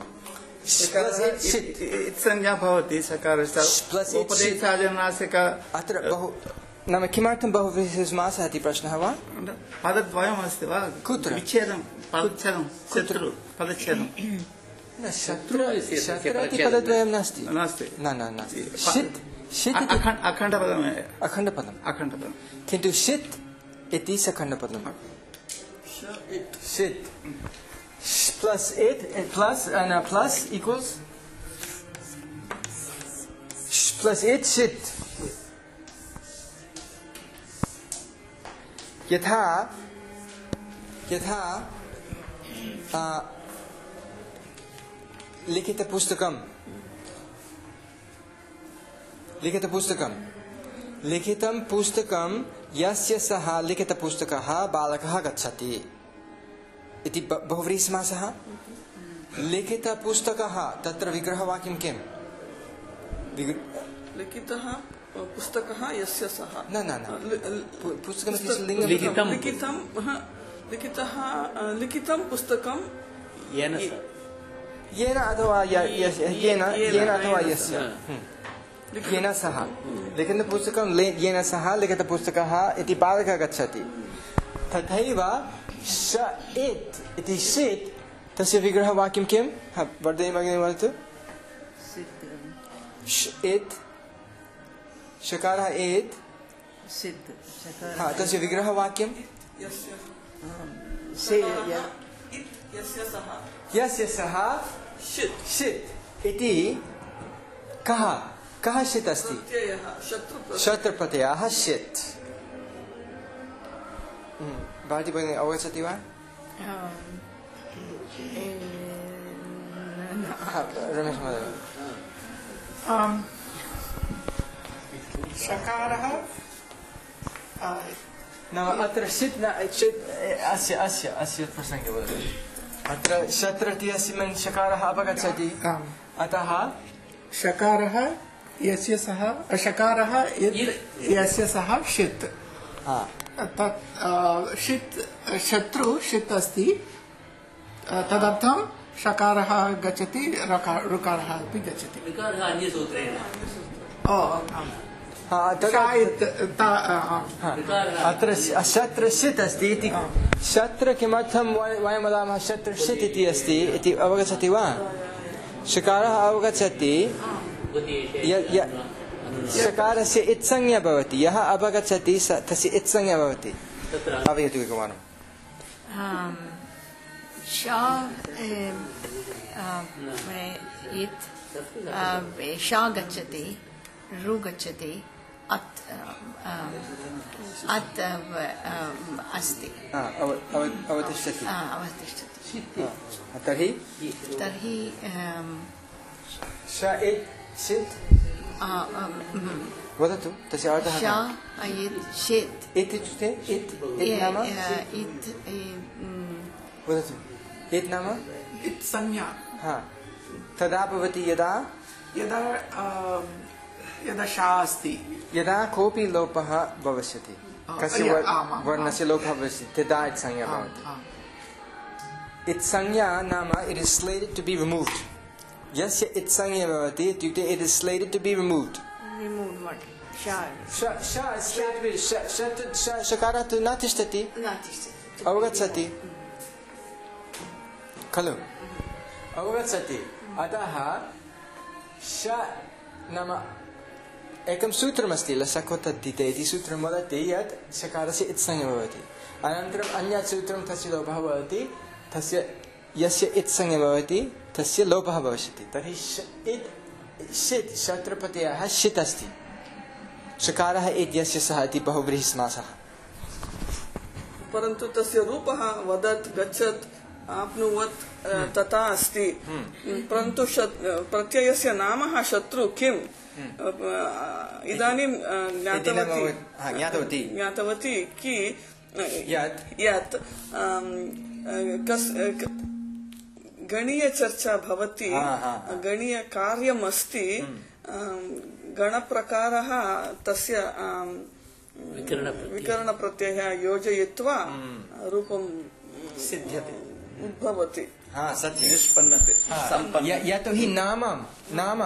इत् संज्ञा भवति शकारस्य उपदेशादिनासिक अत्र बहु नाम किमर्थं बहुव्रीहि समासः इति प्रश्नः वा पदद्वयम् अस्ति वा कुत्र विच्छेदं पदच्छेदं शत्रु पदच्छेदं शत्रु शत्रु इति पदद्वयं नास्ति नास्ति न न नास्ति षित् षित् अखण्डपदम् अखण्डपदम् अखण्डपदं किन्तु षित् इति सखण्डपदम् षित् plus eight and plus and uh, plus equals plus eight shit यथा यथा लिखितपुस्तकं लिखितपुस्तकं लिखितं पुस्तकं यस्य सः लिखितपुस्तकः बालकः गच्छति इति बहुव्रीहि समासः लिखितपुस्तकः तत्र विग्रहवाक्यं किम् लिखितः पुस्तकः यस्य सः न न न पुस्तकं लिखितं लिखितः लिखितं पुस्तकं येन येन अथवा येन येन अथवा यस्य येन सह लिखितपुस्तकं येन सह लिखितपुस्तकः इति बालकः गच्छति तथैव श इत् इति षित् तस्य विग्रहवाक्यं किं वर्धनी भगिनी वदतु श इत् शकारः इत् तस्य विग्रहवाक्यं यस्य सः षित् इति कः कः षित् अस्ति शत्रप्रत्ययः षित् भारती भगिनी अवगच्छति वा रमेश महोदय शकारः नाम अत्र षित् अस्य अस्य अस्य प्रसङ्गे वदतु अत्र शत्र इत्यस्मिन् शकारः अपगच्छति अतः शकारः यस्य सः शकारः यस्य सः षित् तत् षित् शत्रु षित् अस्ति तदर्थं शकारः गच्छति ऋकारः अपि गच्छति ऋकारः अन्यसूत्रेण अत्र शत्र षित् अस्ति इति शत्र किमर्थं वयं वदामः शत्र षित् इति अस्ति इति अवगच्छति वा शकारः अवगच्छति शकारस्य इत्संज्ञा भवति यः अपगच्छति तस्य इत्संज्ञा भवति आवयतु एकवारं इत् शा गच्छति रु गच्छति अत् अत् अस्ति अवतिष्ठति अवतिष्ठति तर्हि तर्हि श इत् सित् वदतु तस्य अर्थः शा इत् शेत् इत् इत्युक्ते इत् इत् नाम इत् वदतु इत् नाम इत् संज्ञा हा तदा भवति यदा यदा यदा शा अस्ति यदा कोऽपि लोपः भविष्यति कस्य वर्णस्य लोपः भविष्यति तदा इत् संज्ञा भवति इत् संज्ञा नाम it is slated to be removed यस्य इत् संज्ञा भवति इत्युक्ते it is slated to be removed remove what sha शकारः तु न तिष्ठति अवगच्छति खलु अवगच्छति अतः श नाम एकं सूत्रमस्ति लसकोतद्धिते इति सूत्रं वदति यत् शकारस्य इत्संज्ञा भवति अनन्तरम् अन्यत् सूत्रं तस्य लोपः भवति तस्य यस्य इत्संज्ञा भवति तस्य लोपः भविष्यति तर्हि इत् षित् शत्रप्रत्ययः षित् अस्ति शकारः इत्यस्य सः इति बहुव्रीहि समासः परन्तु तस्य रूपः वदत् गच्छत् आप्नुवत् तथा अस्ति परन्तु प्रत्ययस्य नाम शत्रु किम् इदानीं ज्ञातवती ज्ञातवती कि यत् गणीयचर्चा भवति गणीयकार्यम् अस्ति गणप्रकारः तस्य विकरणप्रत्ययः योजयित्वा रूपं सिद्ध्यते उद्भवति निष्पन्नते यतोहि नाम नाम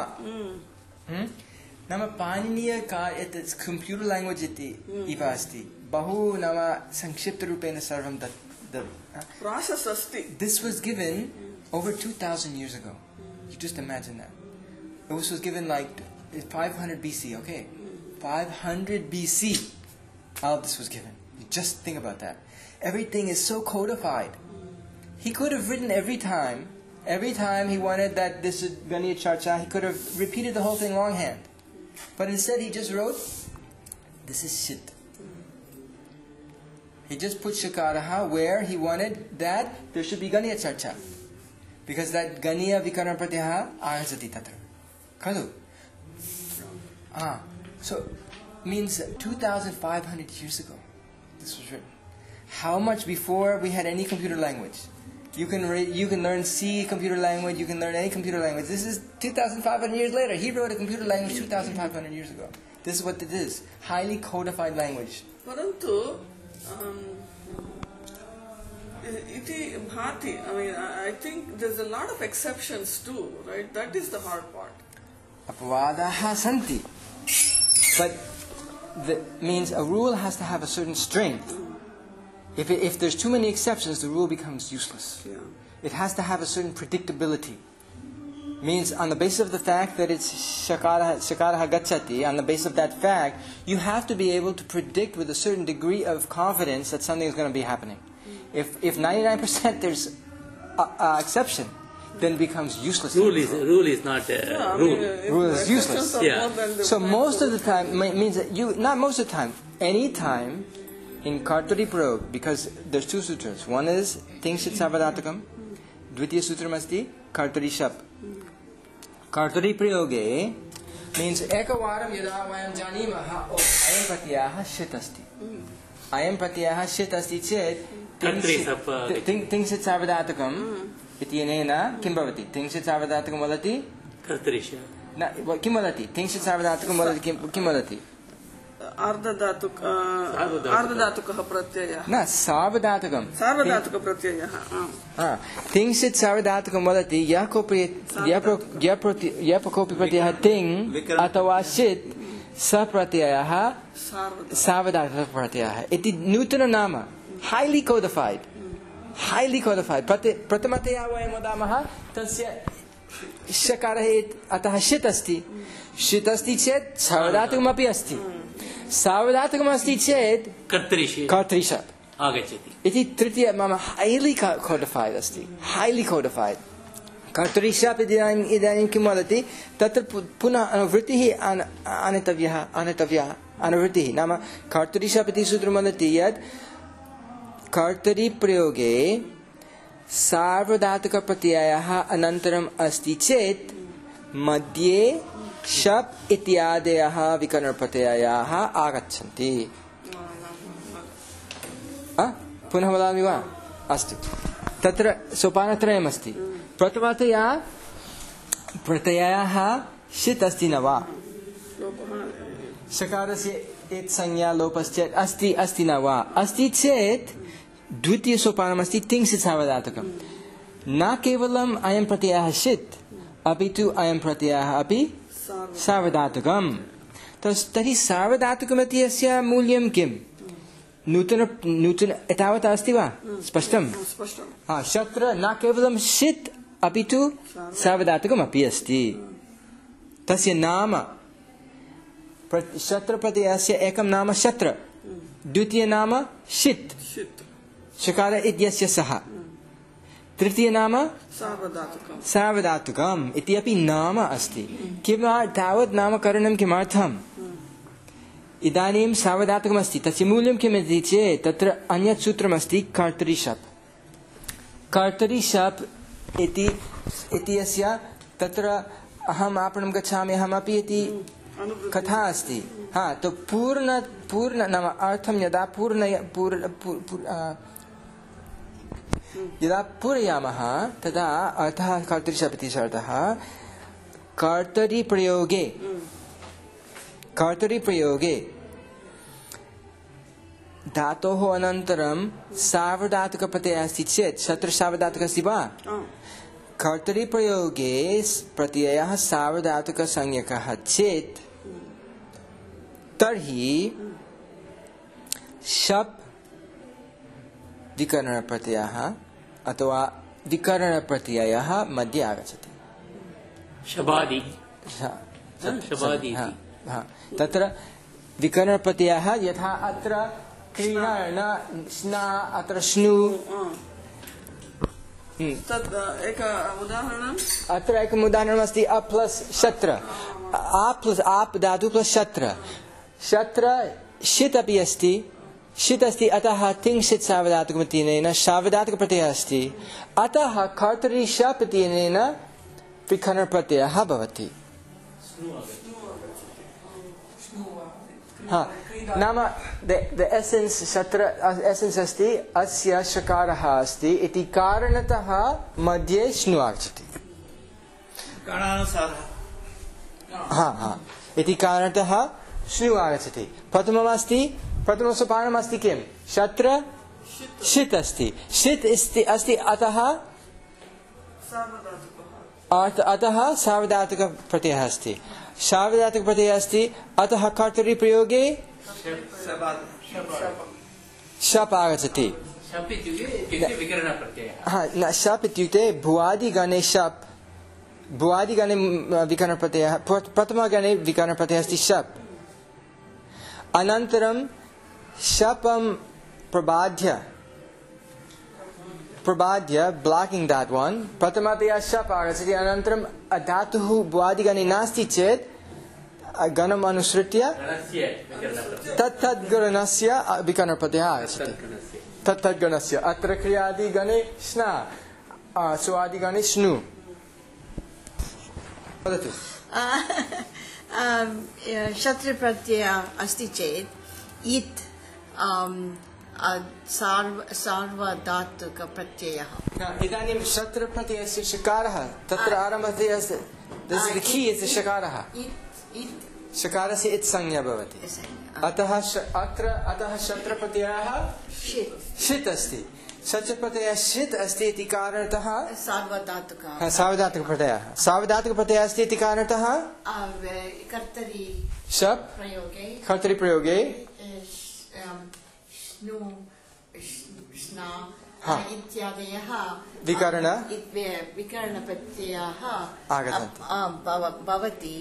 नाम पाणिनीय कम्प्यूटर् लाङ्ग्वेज् इति इव अस्ति बहु नाम संक्षिप्तरूपेण सर्वं process अस्ति. This was given over two thousand years ago. You just imagine that. This was given like five hundred B C, okay? five hundred B C. All of this was given. You just think about that. Everything is so codified. He could have written every time, every time he wanted that this is Ganiya Charcha, he could have repeated the whole thing longhand. But instead he just wrote, this is shit. He just put Shakaraha where he wanted that there should be Ganiya Charcha. Because that Ganiya Vikarana Pratyaha Arjati Tatra. Kalu? Ah. So, means two thousand five hundred years ago, this was written. How much before we had any computer language? You can re- you can learn C computer language, you can learn any computer language. This is two thousand five hundred years later. He wrote a computer language two thousand five hundred years ago. This is what it is. Highly codified language. Parantu, um, iti bhati. I mean, I think there's a lot of exceptions too, right? That is the hard part. Apavadaha santi. But that means a rule has to have a certain strength. If it, if there's too many exceptions, the rule becomes useless. Yeah. It has to have a certain predictability. Means on the basis of the fact that it's shakara shakara gacchati, on the basis of that fact, you have to be able to predict with a certain degree of confidence that something is going to be happening. If if ninety-nine percent there's a, a exception, then it becomes useless. Rule is rule is not uh, Yeah, I rule. mean, if Rule the is exceptions useless. are Yeah. more than the So times most of the- the time ma- means that you not most of the time, any time in Kartari Prayog, because there's two sutras. One is Tingshit Savadatakam, Dvitiya Sutram asti Kartari Shap. Kartari Prayoge means Ekavaram yada vayam janimaha oh ayam pratyaha shit asti. Ayam pratyaha shit asti chet Kartari Shap, uh, Tingshit Savadatakam iti yenena kim bhavati? Tingshit Savadatakam valati Kartarisha. na kim valati? Tingshit Savadatakam valati kim valati? अर्धधातुक अर्धधातुकः प्रत्ययः न सावधातकम् सार्वधातुक प्रत्ययः तिंसित् सावधातकं वदति यः कोऽपि यः कोऽपि प्रत्ययः तिङ् अथवा सित् स प्रत्ययः सावधातुकः प्रत्ययः इति नूतनं नाम हाईली कोडिफाइड हाईली कोडिफाइड प्रथमतया वयं वदामः तस्य शकारः अतः सित् अस्ति सित् अस्ति चेत् सावधातुकमपि अस्ति सावधातुकमस्ति चेत् कर्तरिषि कर्तरिष आगच्छति इति तृतीय मम हाईली कोडिफाइड अस्ति हाईली कोडिफाइड कर्तरि शप् इदानीम् इदानीं किं वदति तत्र पुनः अनुवृत्तिः आनेतव्यः आनेतव्यः अनुवृत्तिः नाम कर्तरि शप् इति सूत्रं वदति यत् कर्तरि प्रयोगे सार्वधातुकप्रत्ययः अनन्तरम् अस्ति चेत् मध्ये शप् इत्यादयः विकरणप्रत्ययाः आगच्छन्ति। पुनः वदामि वा? अस्तु, तत्र सोपानत्रयमस्ति। प्रथमतया प्रत्ययः षित् अस्ति न वा? शकारस्य एत् संज्ञा लोपश्चेत् अस्ति अस्ति न वा? अस्ति चेत् द्वितीयसोपानमस्ति तिङ्सित् सार्वधातुकं। न केवलम् अयं प्रत्ययः षित् अपि तु अयं प्रत्ययः अपि सार्वधातुकम्। तर्हि सार्वधातुकमिति अस्य मूल्यं किम्? नूतन नूतन एतावत् अस्ति वा? स्पष्टं? हा, शत्र न केवलं षित् अपि तु सार्वधातुकमपि अस्ति। तस्य नाम शत्र प्रत्ययस्य एकं नाम शत्र, द्वितीय नाम षित् शकार इत्यस्य सः, तृतीय नाम सार्वधातुकम् इति अपि नाम अस्ति। किम तावत् नामकरणं किमर्थम्? इदानीं सार्वधातुकमस्ति, तस्य मूल्यं किम् इति चेत् तत्र अन्यत् सूत्रमस्ति कर्तरि शप्। कर्तरि शप् इति इत्यस्य तत्र अहम् आपणं गच्छामि अहमपि इति कथा अस्ति। हा, तो पूर्ण पूर्ण नाम अर्थं यदा पूर्ण पूर्ण यदा पूरयामः तदा अर्थः कर्तरि शप् इति अर्थः कर्तरि प्रयोगे कर्तरि प्रयोगे धातोः अनन्तरं सार्वधातुकप्रत्ययः अस्ति चेत् शत्र सार्वधातुकः अस्ति वा? कर्तरि प्रयोगे प्रत्ययः सार्वधातुकसंज्ञकः चेत् तर्हि शप् विकरणप्रत्ययः अथवा विकरणप्रत्ययः मध्ये आगच्छति। शबादि शबादि तत्र विकरणप्रत्ययः यथा अत्र क्रीडा न स्ना अत्र स्नु। तद् एक उदाहरणम् अत्र एकम् उदाहरणमस्ति अ प्लस् शत्र, आ प्लस् आप् धातु प्लस् शत्र। शत्र षित् अपि अस्ति, षित् अस्ति अतः तिङ्सित् सार्वधातुकमित्यनेन सार्वधातुकप्रत्ययः अस्ति, अतः कर्तरि शप् इत्यनेन विकरणप्रत्ययः भवति। हाँ, नाम द एसेन्स् शत्र एसेन्स् अस्ति अस्य शकारः अस्ति इति कारणतः मध्ये स्नु आगच्छति। हाँ हाँ इति कारणतः स्नु आगच्छति। प्रथममस्ति प्रथमसोपानमस्ति किं? शत्र षित् अस्ति, षित् अस्ति अतः अतः सार्वधातुकप्रत्ययः अस्ति, सार्वधातुकप्रत्ययः अस्ति अतः कर्तरि प्रयोगे शप् आगच्छति। हाँ, न शप् इत्युक्ते भुवादिगणे शप्, भुवादिगणे विकरणप्रत्ययः, प्रथमगणे विकरणप्रत्ययः अस्ति शप्। अनन्तरं शपं प्रबाध्य प्रबाध्य ब्लाकिंग दैट वन प्रथमतया शप् आगच्छति, अनन्तरं धातुः भुवादिगणे नास्ति चेत् गणम् अनुसृत्य तत् तद् गणस्य विकरणप्रत्ययः आगच्छति। तत् तद् गणस्य अत्र क्रियादिगणे स्ना, स्वादिगणे स्नु। वदतु। शत्रुप्रत्ययः अस्ति चेत् इत् सार्वधातुकप्रत्ययः। इदानीं शत्रुप्रत्ययस्य शकारः तत्र आरम्भते अस्ति शकारः, शकारस्य इत् संज्ञा भवति, अतः अत्र अतः शत्रुप्रत्ययः षित् अस्ति, शत्रुप्रत्ययः षित् अस्ति इति कारणतः सार्वधातुकः सार्वधातुकप्रत्ययः सार्वधातुकप्रत्ययः अस्ति इति कारणतः कर्तरि शप् प्रयोगे कर्तरि प्रयोगे स्नु स्ना इत्यादयः विकरण विकरणप्रत्ययाः आगच्छन्ति भवति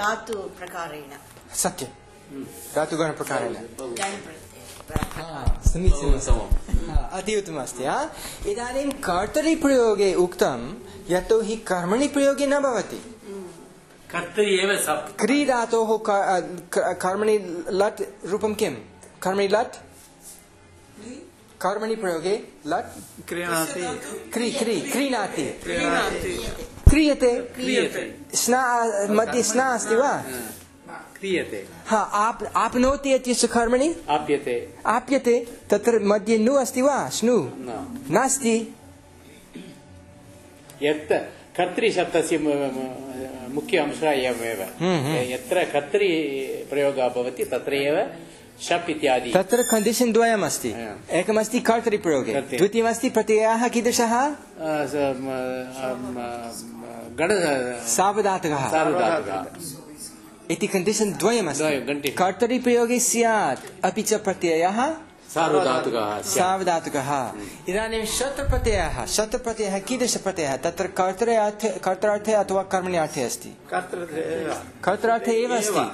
धातुप्रकारेण। सत्यं धातुगणप्रकारेण। गणप्रत्ययः समीचीनम् अति उत्तममस्ति इदानीं कर्तरिप्रयोगे उक्तं यतोहि कर्मणि प्रयोगे न भवति कर्तरि एव क्रीडातोः कर्मणि लट् रूपं किं कर्मणि लट् कर्मणि प्रयोगे लट् क्रीणाति क्री क्री क्रीणाति क्रियते स्ना मध्ये स्ना अस्ति वा क्रियते हाँ आप आपनोति इत्यस्य कर्मणि आप्यते आप्यते तत्र मध्ये नु अस्ति वा स्नु नास्ति यत् कर्तृशब्दस्य मुख्य अंशः एवमेव यत्र कर्तरि प्रयोगः भवति तत्र एव शप् इत्यादि तत्र कण्डीषन् द्वयम् अस्ति एकमस्ति कर्तरिप्रयोगे द्वितीयमस्ति प्रत्ययः कीदृशः गण सावधातकः इति कण्डीषन् द्वयमस्ति कर्तरिप्रयोगे स्यात् अपि च प्रत्ययः सार्वधातुकः सावधातुकः इदानीं शत्रप्रत्ययः शत्रप्रत्ययः कीदृशप्रत्ययः तत्र कर्तरे अर्थे कर्तरार्थे अथवा कर्मणि अर्थे अस्ति कर्तरार्थे एव अस्ति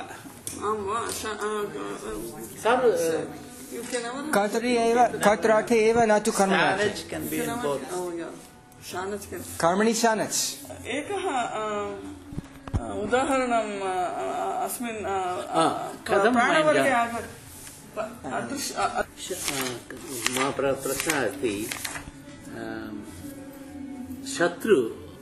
कर्तरि एव कर्तरार्थे एव न तु कर्मणि कर्मणि शानच् एकः उदाहरणम् अस्मिन् प्राणवर्गे मम प्रश्नः अस्ति शत्रु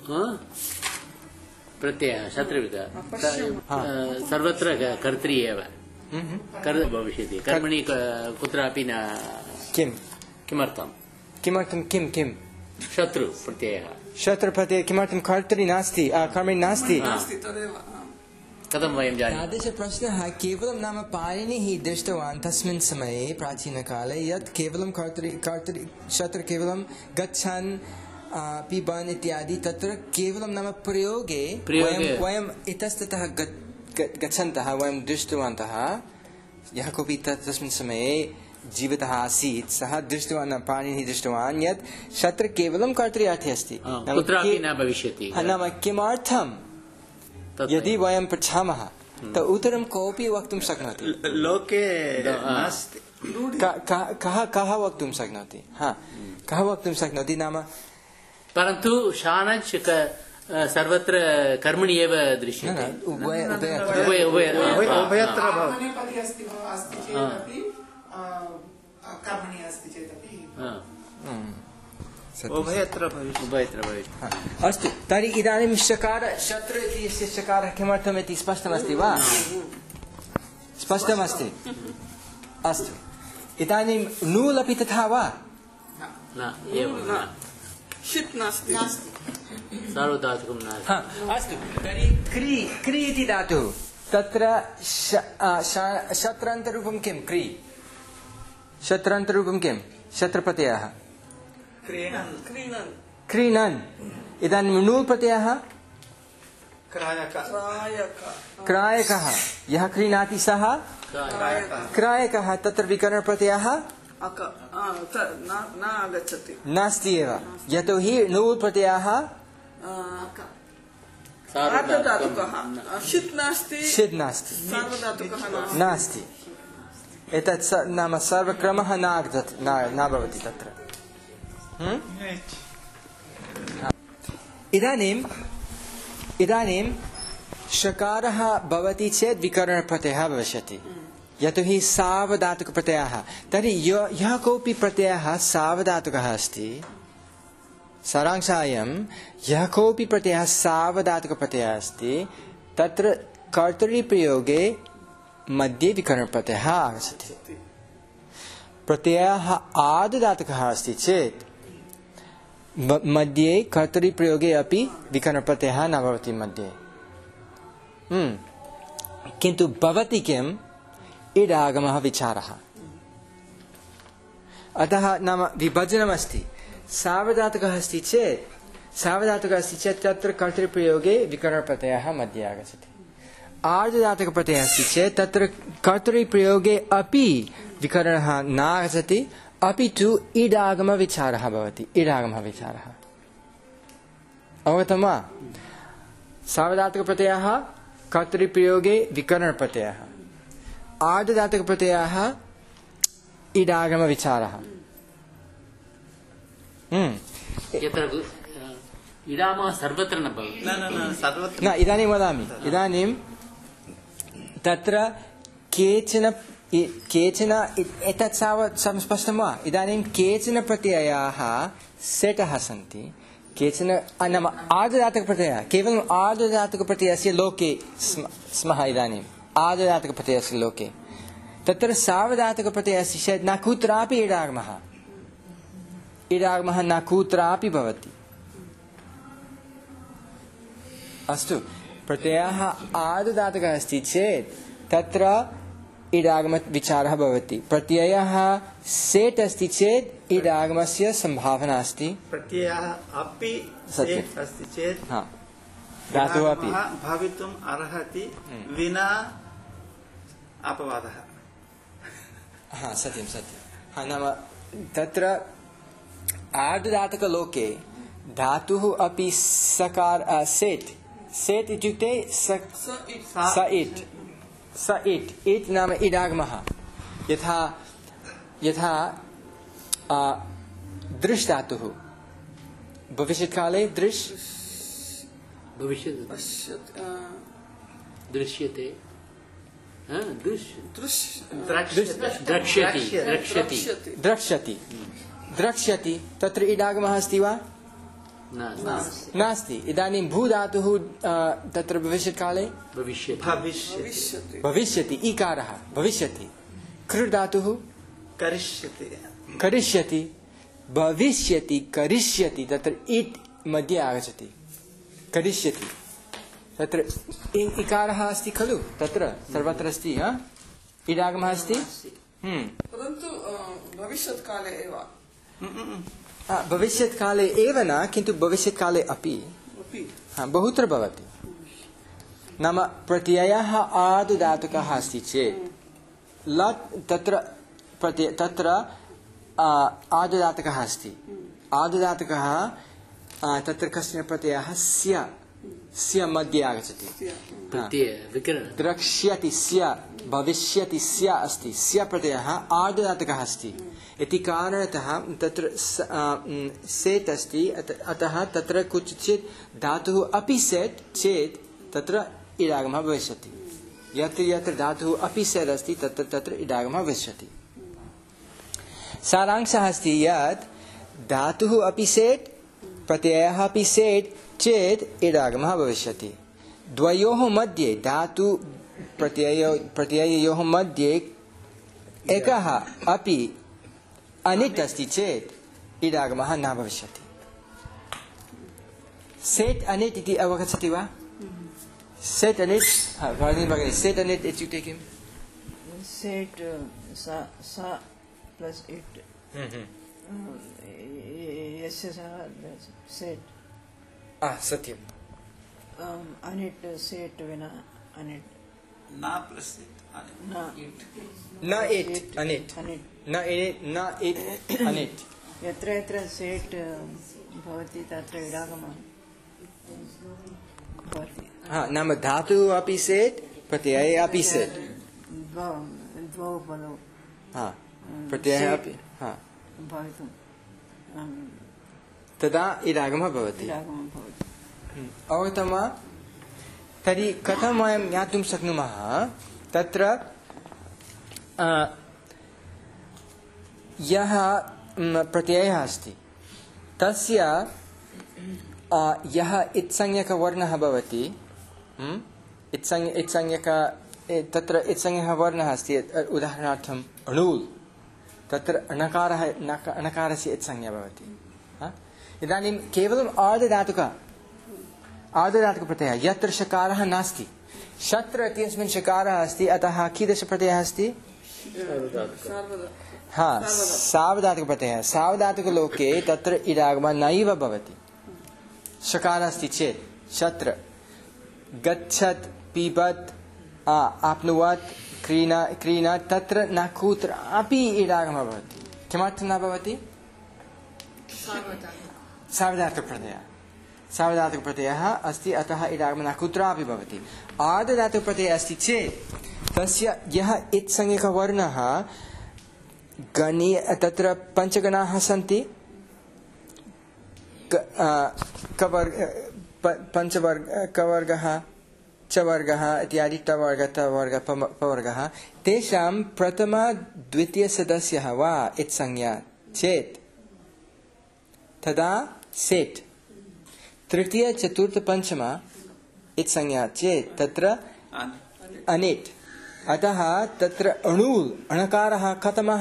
प्रत्ययः शत्रुविध सर्वत्र कर्तरि एव कर् भविष्यति कर्मणि कुत्रापि न किं किमर्थं किमर्थं किं किं शत्रु प्रत्ययः शत्रुप्रत्ययः किमर्थं कर्तरि नास्ति कर्मणि नास्ति कथं वयं जानीमः तादृशप्रश्नः केवलं नाम पाणिनिः दृष्टवान् तस्मिन् समये प्राचीनकाले यत् केवलं कर्तरि कर्तरि शत्रु केवलं गच्छन् पिबन् इत्यादि तत्र केवलं नाम प्रयोगे वयम् इतस्ततः गच्छन्तः वयं दृष्टवन्तः यः कोऽपि तस्मिन् समये जीवितः आसीत् सः दृष्टवान् पाणिनिः दृष्टवान् यत् शत्रु केवलं कर्तर्यार्थे अस्ति कुत्रापि न भविष्यति नाम किमर्थं यदि वयं पृच्छामः तु उत्तरं कोऽपि वक्तुं शक्नोति लोके नास्ति कः कः वक्तुं शक्नोति हा कः वक्तुं शक्नोति नाम परन्तु शानच् सर्वत्र कर्मणि एव दृश्यते उभयत्र उभयत्र उभयत्र भविष्यति अस्तु तर्हि इदानीं शकार शत्रु इति यस्य शकारः किमर्थम् इति स्पष्टमस्ति वा स्पष्टमस्ति अस्तु इदानीं नूल् अपि तथा वा न एवं षित् नास्ति सार्वधातुकं नास्ति अस्तु तर्हि क्री क्री इति धातुः तत्र शत्रान्तरूपं किं क्री शत्रान्तरूपं किं शत्रप्रत्ययः क्रीणन् इदानीं नूल् प्रत्ययः क्रायकः यः क्रीणाति सः क्रायकः तत्र विकरणप्रत्ययः न आगच्छति नास्ति एव यतोहि नूल् प्रत्ययः षित् नास्ति षित् नास्ति नास्ति एतत् नाम सर्वक्रमः न न भवति तत्र इदानीम् इदानीं शकारः भवति चेत् विकरणप्रत्ययः भविष्यति यतोहि सावधातुकप्रत्ययः तर्हि यः कोऽपि प्रत्ययः सावधातुकः अस्ति सारांशः अयं यः कोऽपि प्रत्ययः सावधातुकप्रत्ययः अस्ति तत्र कर्तरिप्रयोगे मध्ये विकरणप्रत्ययः आगच्छति प्रत्ययः आर्धधातुकः अस्ति चेत् मध्ये कर्तरिप्रयोगे अपि विकरणप्रत्ययः न भवति मध्ये किन्तु भवति किम् इडागमः विचारः अतः नाम विभजनमस्ति सावधातुकः अस्ति चेत् सावधातुकः अस्ति चेत् तत्र कर्तरिप्रयोगे विकरणप्रत्ययः मध्ये आगच्छति आर्धधातुकप्रत्ययः अस्ति चेत् तत्र कर्तरिप्रयोगे अपि विकरणः न आगच्छति अपि तु इडागमविचारः भवति इडागमः विचारः अवगतं वा सावधातुकप्रत्ययः कर्तरिप्रयोगे विकरणप्रत्ययः आर्धधातुकप्रत्ययः इडागमविचारः। यत्र इडामः सर्वत्र न भवति। न न न सर्वत्र न इदानीं वदामि। इदानीं तत्र केचन केचन एतत् सावत् स्पष्टं वा? इदानीं केचन प्रत्ययाः सेटः सन्ति, केचन नाम आर्धधातुकप्रत्ययः केवलम् आर्धधातुकप्रत्ययस्य लोके स्मः। इदानीम् आर्धधातुकप्रत्ययस्य लोके तत्र सार्वधातुकप्रत्ययस्य चेत् न कुत्रापि इडागमः इडागमः न कुत्रापि भवति। अस्तु, प्रत्ययः आर्धधातुकः अस्ति चेत् तत्र इडागमविचारः भवति। प्रत्ययः सेट् अस्ति चेत् इडागमस्य सम्भावना अस्ति। प्रत्ययः अपि सेट् अस्ति चेत् धातुः अपि भवितुम् अर्हति विना अपवादः। हा सत्यं सत्यं। हा नाम तत्र आर्धधातुकलोके धातुः अपि सकार सेट् सेट् इत्युक्ते स इट् स इट् इट् नाम इडागमः। यथा यथा दृश् धातुः भविष्यत्काले दृश् भविष्यति दृश्यते द्रक्ष्यति द्रक्ष्यति तत्र इडागमः अस्ति वा? नास्ति। इदानीं भूधातुः तत्र भविष्यत्काले भविष्यति भविष्यति इकारः भविष्यति। कृ धातुः करिष्यति करिष्यति भविष्यति करिष्यति तत्र इट् मध्ये आगच्छति करिष्यति। तत्र इकारः अस्ति खलु तत्र सर्वत्र अस्ति इडागमः अस्ति। परन्तु भविष्यत्काले एव भविष्यत्काले एव न किन्तु भविष्यत्काले अपि बहुत्र भवति। नाम प्रत्ययः आर्धधातुकः अस्ति चेत् लट् तत्र प्रत्यय तत्र आर्धधातुकः अस्ति। आर्धधातुकः तत्र कश्चन प्रत्ययः स्य स्य मध्ये आगच्छति। द्रक्ष्यति स्य भविष्यति स्य अस्ति। स्य प्रत्ययः आर्धधातुकः अस्ति इति कारणतः तत्र सेट् अस्ति। अतः तत्र कुत्रचित् धातुः अपि सेट् चेत् तत्र इडागमः भविष्यति। यत्र यत्र धातुः अपि सेट् अस्ति तत्र तत्र इडागमः भविष्यति। सारांशः अस्ति यत् धातुः अपि सेट् प्रत्ययः अपि सेट् चेत् इडागमः भविष्यति। द्वयोः मध्ये धातु प्रत्ययो प्रत्यययोः मध्ये एकः अपि अनिट् अस्ति चेत् इडागमः न भविष्यति। सेट् अनिट् इति अवगच्छति वा? सेट् अनिट् भगिनी सेट् अनिट् इत्युक्ते किम्? सेट् सा सा प्लस् इट् यस्य सेट् सत्यम्। अनिट् सेट् विना अनिट् न प्लस् न इट् अनिट् न इट् न इट् अनिट्। यत्र यत्र सेट् भवति तत्र इडागमः भवति। हा नाम धातुः अपि सेट् प्रत्यये अपि सेट् द्वौ पदौ हा प्रत्ययः अपि हा भवितुं तदा इडागमः भवति। अवगतं वा? तर्हि कथं वयं ज्ञातुं शक्नुमः तत्र यः प्रत्ययः अस्ति तस्य यः इत्संज्ञकवर्णः भवति इत्संज्ञ इत्संज्ञक तत्र इत्संज्ञकः वर्णः अस्ति। उदाहरणार्थम् अणुल् तत्र णकारः णकारस्य इत्संज्ञा भवति। इदानीं केवलम् आर्धधातुक आर्धधातुकप्रत्ययः यत्र शकारः नास्ति। शत्र इत्यस्मिन् शकारः अस्ति अतः कीदृशप्रत्ययः अस्ति? हा सार्वधातुकप्रत्ययः। सार्वधातुकलोके तत्र इडागमः नैव भवति। शकारः अस्ति चेत् शत्र गच्छत् पिबत् आप्नुवत् क्रीणा क्रीणा तत्र न कुत्रापि इडागमः भवति। किमर्थं न भवति? सार्वधातुकप्रत्ययः सार्वधातुकप्रत्ययः अस्ति अतः इडागमः न कुत्रापि भवति। आर्धधातुकप्रत्ययः अस्ति चेत् तस्य यः इत्संज्ञकवर्णः गणी तत्र पञ्चगणाः सन्ति कवर्ग पञ्चवर्ग कवर्गः चवर्गः इत्यादि टवर्ग तवर्ग पवर्गः तेषां प्रथम द्वितीयसदस्यः वा इत्संज्ञा चेत् तदा सेट् तृतीय चतुर्थ पञ्चम इत्संज्ञा चेत् तत्र अनिट् अतः तत्र अणुल् अणकारः कथमः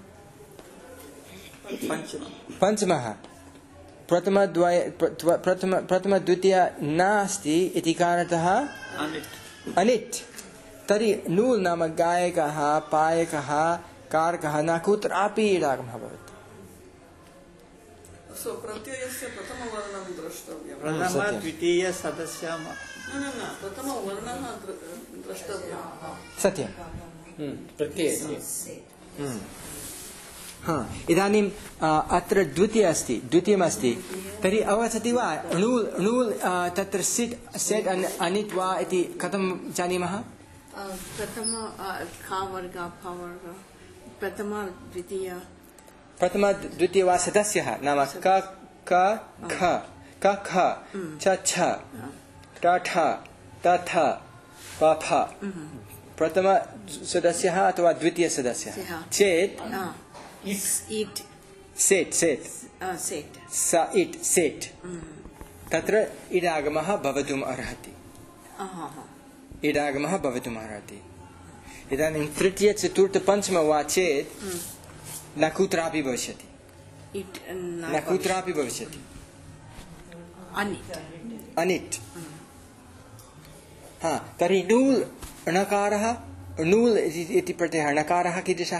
पञ्चमः प्रथमद्वय प्रथम प्रथमद्वितीय नास्ति इति कारणतः अनिट् तर्हि नूल् नाम गायकः पायकः कारकः न कुत्रापि इडागमः भवति सो प्रत्ययस्य प्रथमवर्णं द्रष्टव्यं प्रथम द्वितीय सदस्य न न न प्रथमवर्णः द्रष्टव्यः सत्यं प्रत्ययस्य हा इदानीम् अत्र द्वितीय अस्ति द्वितीयमस्ति तर्हि अवगच्छति वा णूल् णूल् तत्र सिट् सेट् अनिट् वा इति कथं जानीमः प्रथम खा वर्ग फ वर्ग प्रथम द्वितीय प्रथम द्वितीय वा सदस्यः नाम क क ख क ख छ छ ट ठ त थ प फ प्रथम सदस्यः अथवा द्वितीय सदस्यः चेत् इट् सेट् सेट् सेट् स इट् सेट् तत्र इडागमः भवितुम् अर्हति इडागमः भवितुम् अर्हति इदानीं तृतीय चतुर्थ पञ्चम वा चेत् न कुत्रापि भविष्यति न कुत्रापि भविष्यति अनिट् हा तर्हि नूल् णकारः नूल् इति प्रत्ययः णकारः कीदृशः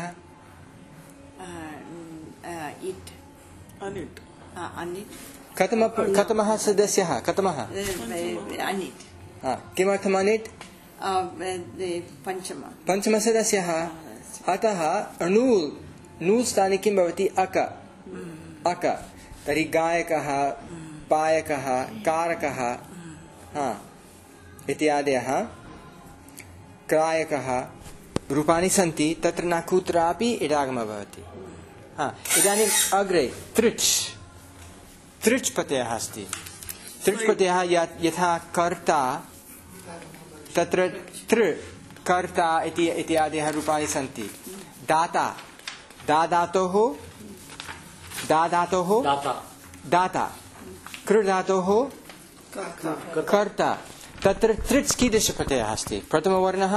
इट् अनिट् अनिट् कथम कथमः सदस्यः कथमः अनिट् किमर्थम् अनिट् पञ्चम पञ्चमसदस्यः अतः अणूल् नूल् स्थाने किं भवति अक अक तर्हि गायकः पायकः कारकः हा इत्यादयः क्रायकः रूपाणि सन्ति तत्र न कुत्रापि इडागमः भवति हा इदानीम् अग्रे तृच् तृच् प्रत्ययः अस्ति तृच् प्रत्ययः यथा कर्ता तत्र तृ कर्ता इति इत्यादयः रूपाणि सन्ति दाता दादातोः दादातोः दाता कृधातोः कर्ता तत्र तृच् कीदृश प्रत्ययः अस्ति प्रथमवर्णः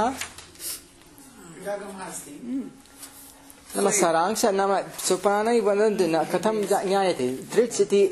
नाम सारांश नाम सोपानै वदन्तु न कथं ज्ञायते तृच् इति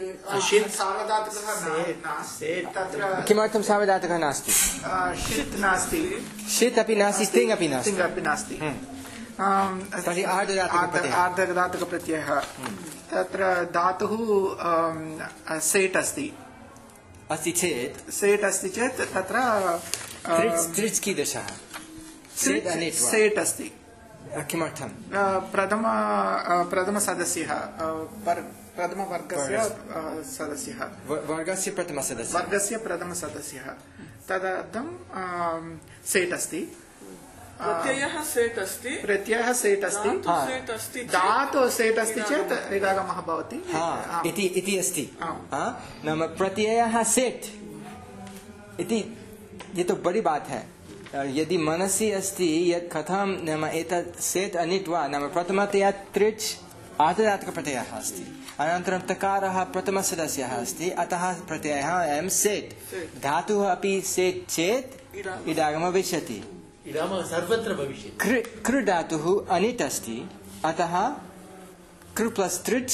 किमर्थं सावधातकः नास्ति षित् नास्ति षित् अपि नास्ति स्त्रिङ् अपि नास्ति स्त्रिङ् अपि नास्ति तर्हि आर्धधातुकप्रत्ययः तत्र धातुः सेट् अस्ति अस्ति चेत् सेट् अस्ति चेत् तत्र तृच् कीदृशः सेट् अस्ति किमर्थं प्रथम प्रथमसदस्यः प्रथमवर्गस्य सदस्यः वर्गस्य प्रथमसदस्यः वर्गस्य प्रथमसदस्यः तदर्थं सेट् अस्ति प्रत्ययः सेट् अस्ति प्रत्ययः सेट् अस्ति सेट् अस्ति धातु सेट् अस्ति चेत् इडागमः भवति इति इति अस्ति नाम प्रत्ययः सेट् इति ये तो बड़ी बात है यदि मनसि अस्ति यत् कथं नाम एतत् सेट् अनिट् वा नाम प्रथमतया तृच् आर्धधातुकप्रत्ययः अस्ति अनन्तरं तकारः प्रथमसदस्यः अस्ति अतः प्रत्ययः अयं सेट् धातुः अपि सेट् चेत् इडागमः भविष्यति इडागमः सर्वत्र भविष्यति कृ कृ धातुः अनिट् अस्ति अतः कृ प्लस् तृच्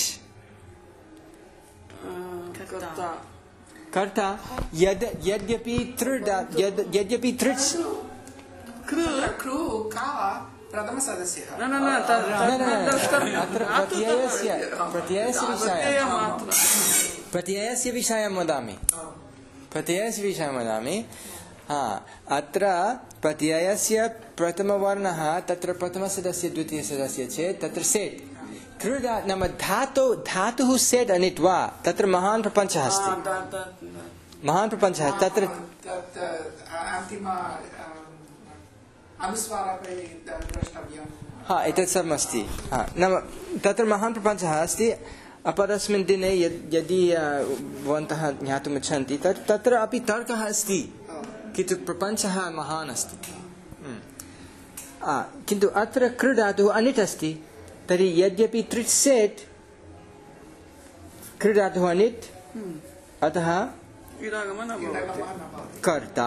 कर्ता यद् यद्यपि तृ यद्यपि तृच् कृ का प्रथमसदस्यः न न न अत्र प्रत्ययस्य प्रत्ययस्य विषयः प्रत्ययस्य विषयं वदामि प्रत्ययस्य विषयं वदामि हा अत्र प्रत्ययस्य प्रथमवर्णः तत्र प्रथमसदस्य द्वितीयसदस्य चेत् तत्र सेट् कृदा नाम धातु धातुः सेट् अनिट् वा तत्र महान् प्रपञ्चः अस्ति महान् प्रपञ्चः तत्र अन्तिम अनुस्वारः द्रष्टव्यं हा एतत् सर्वमस्ति हा नाम तत्र महान् प्रपञ्चः अस्ति अपरस्मिन् दिने यद् यदि भवन्तः ज्ञातुम् इच्छन्ति तत् तत्र अपि तर्कः अस्ति किन्तु प्रपञ्चः महान् अस्ति किन्तु अत्र कृ धातुः अनिट् अस्ति तर्हि यद्यपि त्रिच् सेट् कृ धातुः अनिट् अतः कर्ता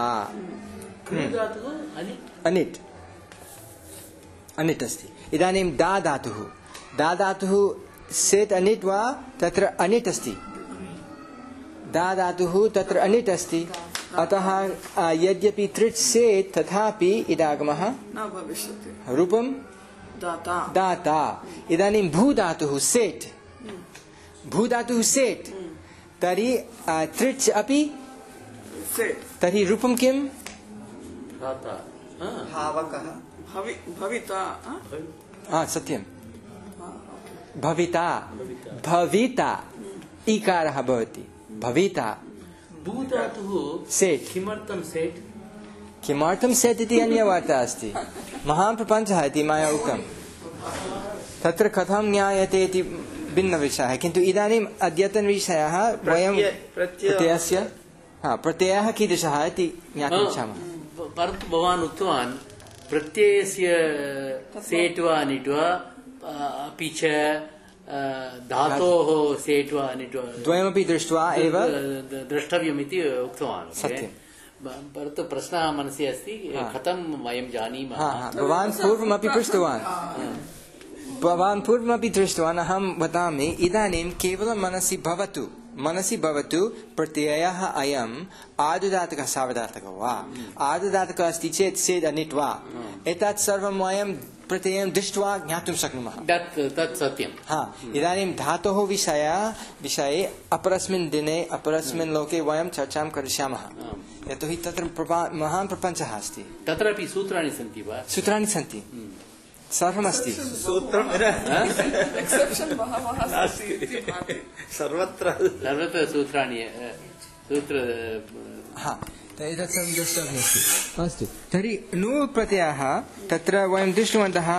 अनिट् अनिट् अस्ति इदानीं दा धातुः दा धातुः सेट् अनिट् वा तत्र अनिट् अस्ति दा धातुः तत्र अनिट् अस्ति अतः यद्यपि त्रिच् सेट् तथापि इदागमः न भविष्यति रूपं दाता दाता इदानीं भू धातुः सेट् भू धातुः सेट् तर्हि त्रिच् अपि सेट् तर्हि रूपं किं भावकः भविता हा सत्यं भविता भविता इकारः भवति भविता भूधातुः सेट् किमर्थं सेट् किमर्थं सेट् इति अन्यवार्ता अस्ति महान् प्रपञ्चः इति मया उक्तं तत्र कथं ज्ञायते इति भिन्नविषयः किन्तु इदानीम् अद्यतनविषयः वयं प्रत्ययस्य हा प्रत्ययः कीदृशः इति ज्ञातुम् इच्छामः परन्तु भवान् उक्तवान् प्रत्ययस्य सेट् वा निट् वा अपि च धातोः सेट् वा निट् वा द्वयमपि दृष्ट्वा एव द्रष्टव्यमिति उक्तवान् सत्यं परन्तु प्रश्नः मनसि अस्ति कथं वयं जानीमः भवान् पूर्वमपि पृष्टवान् भवान् पूर्वमपि दृष्टवान् अहं वदामि इदानीं केवलं मनसि भवतु मनसि भवतु प्रत्ययः अयम् आदुदातकः सावधातकः वा आदुदातकः अस्ति चेत् सेट् अनिट् वा एतत् सर्वं वयं प्रत्ययं दृष्ट्वा ज्ञातुं शक्नुमः तत् सत्यं हा इदानीं धातोः विषय विषये अपरस्मिन् दिने अपरस्मिन् लोके वयं चर्चां करिष्यामः यतोहि तत्र महान् प्रपञ्चः अस्ति तत्रापि सूत्राणि सन्ति वा सूत्राणि सन्ति सर्वमस्ति सर्वत्र सर्वत्र सूत्राणि सूत्र हा एतत् सर्वं द्रष्टव्यमस्ति अस्तु तर्हि नु प्रत्ययः तत्र वयं दृष्टवन्तः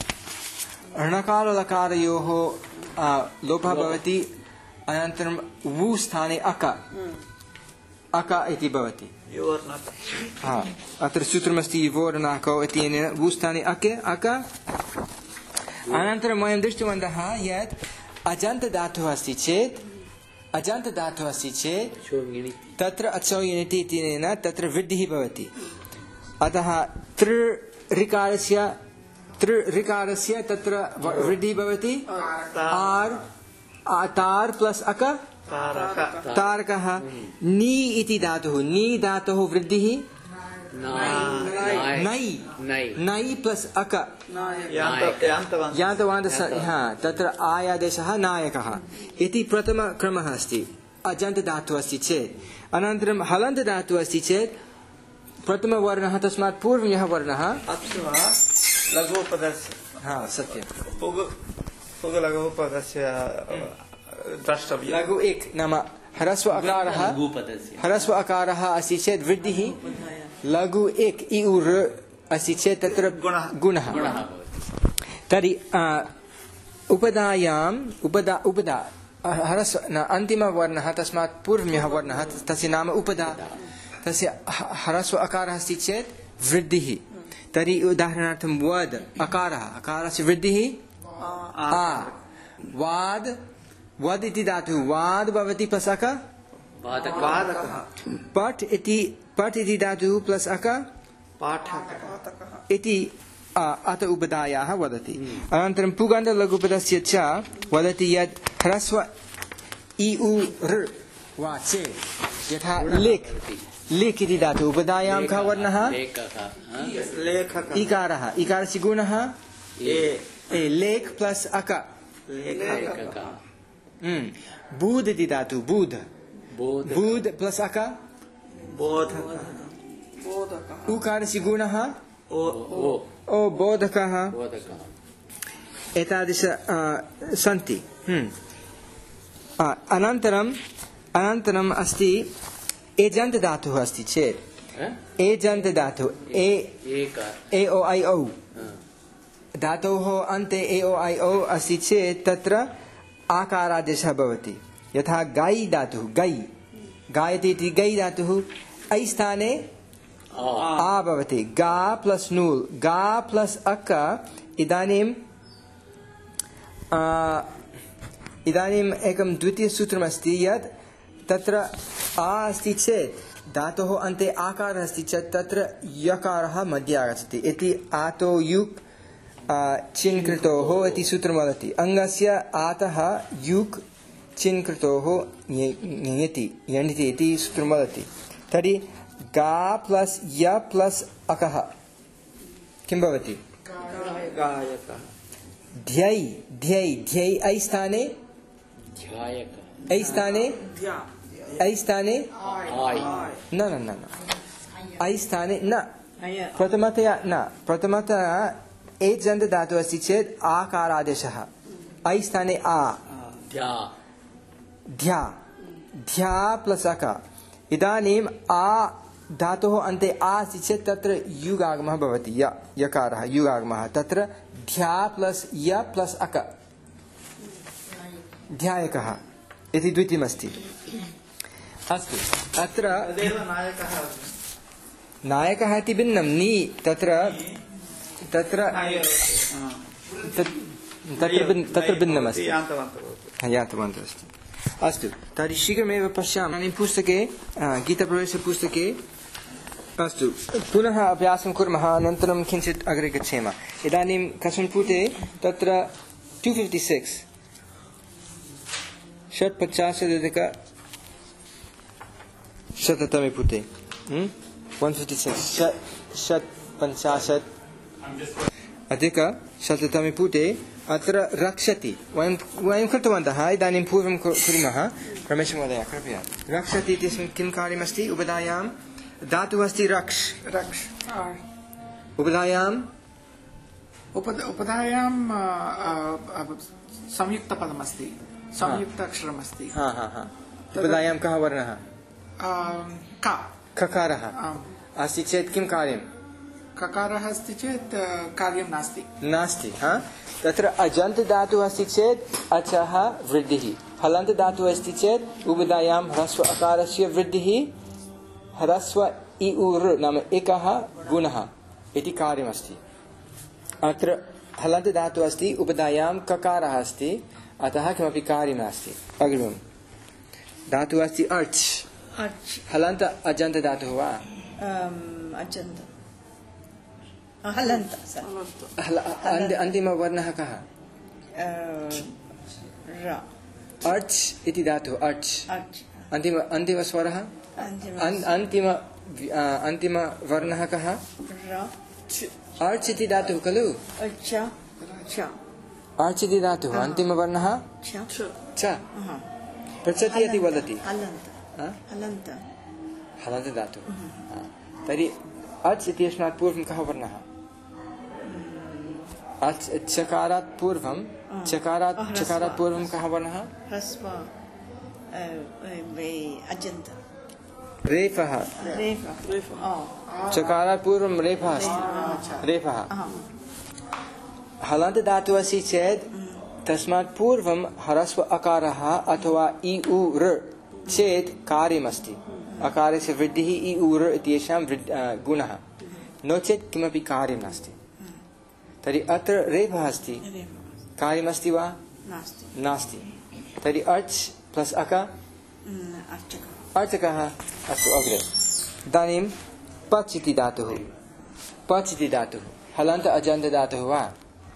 णकारलकारयोः लोपः भवति अनन्तरं वु स्थाने अक अक इति भवति हा अत्र सूत्रमस्ति युवोर्नाको इत्यनेन वु स्थाने अके अक अनन्तरं वयं दृष्टवन्तः यत् अजन्तधातुः अस्ति चेत् अजन्तधातुः अस्ति चेत् तत्र अचौ यणिति इत्यनेन तत्र वृद्धिः भवति अतः तृ ऋकारस्य तृ ऋकारस्य तत्र वृद्धिः भवति आर् तार् प्लस् अक तारकः नी इति धातुः नी धातुः वृद्धिः नै नै प्लस् अक यान्तवान्तः तत्र आयादेशः नायकः इति प्रथमक्रमः अस्ति अजन्तधातुः अस्ति चेत् अनन्तरं हलन्तधातुः अस्ति चेत् प्रथमवर्णः तस्मात् पूर्वं यः वर्णः लघुपदस्य हा सत्यं लघुपदस्य द्रष्टव्यं लघु एक नाम ह्रस्व अकारः ह्रस्व अकारः अस्ति चेत् वृद्धिः लघु एक इ उ ऋ अस्ति चेत् तत्र गुणः तर्हि उपधायाम् उपधा उपधा ह्रस्व अन्तिमवर्णः तस्मात् पूर्वं यः वर्णः तस्य नाम उपधा तस्य ह्रस्व अकारः अस्ति चेत् वृद्धिः तर्हि उदाहरणार्थं वद् अकारः अकारस्य वृद्धिः आ वाद् वद् इति धातुः वाद् भवति प्लस् अक पठ् इति पठ् इति धातुः प्लस् अक इति अत उपधायाः वदति अनन्तरं पुगन्धलघुपदस्य च वदति यत् ह्रस्व इ उ ऋ वा चेत् यथा लिख् लिख् इति धातुः उपधायां कः वर्णः इकारः इकारस्य गुणः लेख् प्लस् अक बूद् इति धातुः बूद् बूद् प्लस् अक उकारस्य गुणः ओ बोधकः एतादृश सन्ति अनन्तरम् अनन्तरम् अस्ति एजन्त धातुः अस्ति चेत् एजन्त धातुः ए ए ओ ऐ औ धातोः अन्ते ए ओ ऐ ओ अस्ति चेत् तत्र आकारादेशः भवति। यथा गायि धातुः गै गायति इति गै धातुः ऐ स्थाने आ भवति। गा प्लस नूल् गा प्लस अक इदानीं इदानीम् एकं द्वितीयसूत्रमस्ति यत् तत्र आ अस्ति चेत् धातोः अन्ते आकारः अस्ति चेत् तत्र यकारः मध्ये आगच्छति इति आतो युक् चिन्कृतोः इति सूत्रं वदति। अङ्गस्य आतः युक् चिन्कृतोः ञयति यणिति इति सूत्रं वदति। तर्हि गा प्लस य प्लस अकः किं भवति? ध्यै ध्यै ध्यै ऐ स्थाने ऐ स्थाने ऐ स्थाने न न न ऐ स्थाने न प्रथमतया न प्रथमतया एजन्त धातुः अस्ति चेत् आकारादेशः ऐ स्थाने आ ध्या ध्या प्लस अक। इदानीम् आ धातोः अन्ते आ अस्ति चेत् तत्र युगागमः भवति य यकारः युगागमः तत्र ध्या प्लस य प्लस अक ध्यायकः इति द्वितीयमस्ति। अस्तु अत्र नायकः इति भिन्नं नि तत्र तत्र तत्र भिन्नमस्ति यान्तवन्तः अस्ति। अस्तु तर्हि शीघ्रमेव पश्यामः। इदानीं पुस्तके गीताप्रवेशपुस्तके अस्तु पुनः अभ्यासं कुर्मः अनन्तरं किञ्चित् अग्रे गच्छेम। इदानीं कस्मिन् पुटे तत्र टु फिफ्टि सिक्स् षट्पञ्चाशदधिक शततमे पुटे वन् फिफ्टि सिक्स् षट्पञ्चाशत् अधिक शततमे पुटे अत्र रक्षति वयं वयं कृतवन्तः। इदानीं पूर्वं कुर्मः। रमेशमहोदय कृपया। रक्षति इत्यस्मिन् किं कार्यमस्ति? उपधायां धातुः अस्ति रक्ष रक्ष उपधायाम् उपधायां संयुक्तपदमस्ति संयुक्त अक्षरमस्ति। हा हा हा उपधायां कः वर्णः? का ककारः अस्ति चेत् किं कार्यं? ककारः अस्ति चेत् कार्यं नास्ति नास्ति हा तत्र अजन्त धातुः अस्ति चेत् अचः वृद्धिः। हलन्त धातुः अस्ति चेत् उपधायां ह्रस्व अकारस्य वृद्धिः ह्रस्व इ उर् नाम एकः गुणः इति कार्यमस्ति। अत्र हलन्त धातुः अस्ति उपधायां ककारः अस्ति अतः किमपि कार्यं नास्ति। अग्रिमं धातुः अस्ति अर्च् हलन्त अजन्त धातुः वा? अजन्त हलन्त अन्तिमवर्णः कः? अर्च् इति धातुः अर्च् अन्तिम अन्तिमस्वरः अन्तिम अन्तिमवर्णः कः? अर्च् इति धातुः खलु? अर्च् इति धातुः अन्तिमवर्णः च पृच्छति इति वदति हलन्त धातुः। तर्हि अच् इत्यस्मात् पूर्वं कः वर्णः? अच् चकारात् पूर्वं चकारात् चकारात् पूर्वं कः वर्णः? रेफः। चकारात् पूर्वं रेफः अस्ति रेफः। हलन्त धातुः अस्ति चेत् तस्मात् पूर्वं ह्रस्व अकारः अथवा इ उ ऋ चेत् कार्यमस्ति। अकारस्य वृद्धिः इ उ ऋ इत्येषां गुणः नो चेत् किमपि कार्यं नास्ति। तर्हि अत्र रेफः अस्ति कार्यमस्ति वा? नास्ति। तर्हि अर्च् प्लस् अक अर्चकः। अस्तु अग्रे इदानीं पच् इति धातुः पच् इति धातुः हलन्त अजन्त धातुः वा?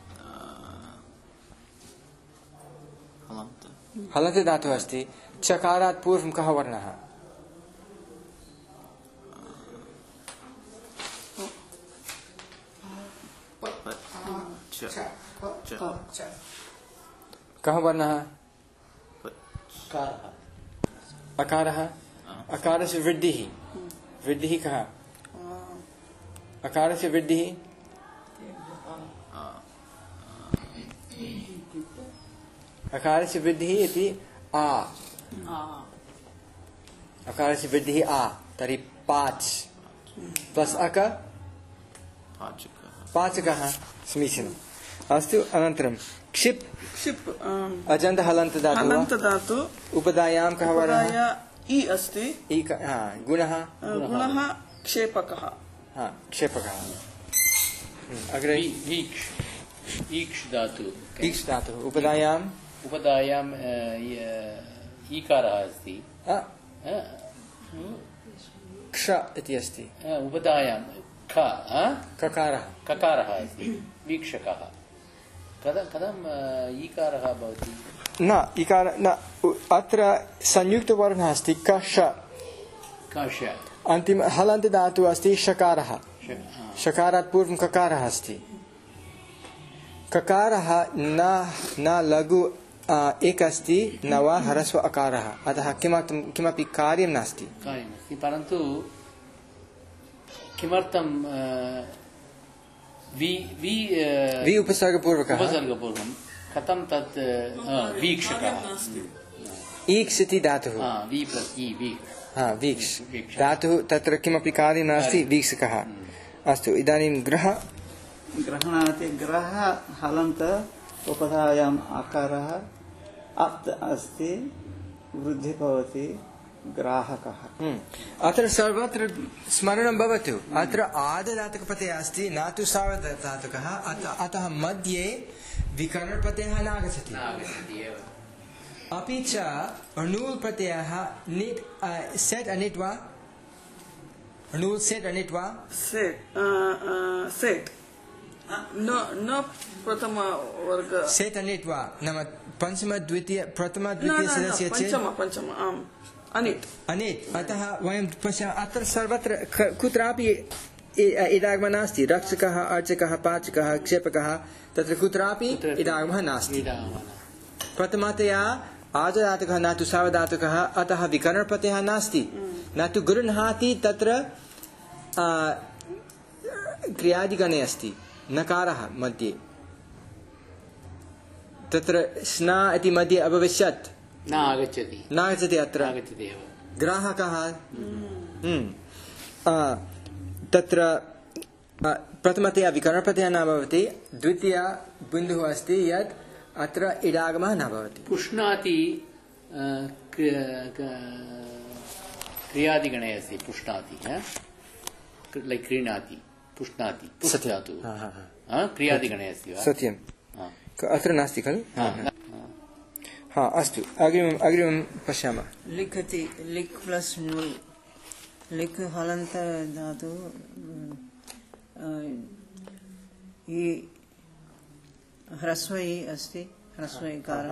हलन्त धातुः अस्ति चकारात् पूर्वं कः वर्णः? कः वर्णः? अकारः। अकारस्य वृद्धिः वृद्धिः कः? अकारस्य वृद्धिः अकारस्य वृद्धिः इति आ अकारस्य वृद्धिः आ तर्हि पाच् प्लस् अक पाचकः। समीचीनं। अस्तु अनन्तरं क्षिप् क्षिप् अजन्त हलन्त धातु हलन्त धातु उपधायां कः वर्णः उपधाया इ अस्ति इक हा गुणः गुणः क्षेपकः हा क्षेपकः अग्रे ईक्ष् ईक्ष् धातु ईक्ष् धातुः उपधायाम् उपधायां ईकारः अस्ति क्ष इति अस्ति उपधायां ख ककारः ककारः अस्ति वीक्षकः कथं कथम् ईकारः भवति न इकार न अत्र संयुक्तवर्णः अस्ति कष कष अन्तिम हलन्त धातुः अस्ति षकारः षकारात् पूर्वं ककारः अस्ति ककारः न न लघु एक अस्ति न वा ह्रस्व अकारः अतः किमर्थं किमपि कार्यं नास्ति कार्यं नास्ति परन्तु किमर्थं वि वि वि उपसर्गपूर्वकः उपसर्गपूर्वं कथं तत् वीक्षकः ईक्ष् इति धातुः वि प्लस् इ वि हा वीक्ष् धातुः तत्र किमपि कार्यं नास्ति वीक्षकः अस्तु इदानीं ग्रह ग्रहणाति ग्रह हलन्त उपधायाम् आकारः अत् अस्ति वृद्धि भवति ग्राहकः अत्र सर्वत्र स्मरणं भवतु अत्र आददातकप्रत्ययः अस्ति न तु सार्वधातुकः अतः मध्ये विकरणप्रत्ययः नागच्छति अपि च अणुल् प्रत्ययः निट् सेट् अनिट् वा अणुल् सेट् अनिट् वा सेट् सेट् न न प्रथम वर्ग सेट् अनिट् वा नाम पञ्चम द्वितीय प्रथम द्वितीय सदस्य चेत् पञ्चम पञ्चम आम् अनिट् अनिट् अतः वयं पश्यामः अत्र सर्वत्र कुत्रापि इडागमः नास्ति रक्षकः अर्चकः पाचकः क्षेपकः तत्र कुत्रापि इडागमः नास्ति प्रथमतया आजदातुकः न तु सावधातुकः अतः विकरणप्रत्ययः नास्ति न तु गृह्णाति तत्र क्रियादिगणे अस्ति नकारः मध्ये तत्र स्ना इति मध्ये अभविष्यत् न आगच्छति न आगच्छति अत्र आगच्छति एव ग्राहकः तत्र प्रथमतया विकरणप्रत्ययः न भवति द्वितीया बिन्दुः अस्ति यत् अत्र इडागमः न भवति पुष्णाति क्रियादिगणे अस्ति पुष्णाति लैक् क्रीणाति पुष्णाति पुष्णातु क्रियादिगणे अस्ति वा सत्यम् अत्र नास्ति खलु हा अस्तु अग्रिमम् अग्रिमं पश्यामः लिखति लिक् प्लस् नुल् लिक् हलन्त धातु ह्रस्व इ अस्ति ह्रस्व इकारः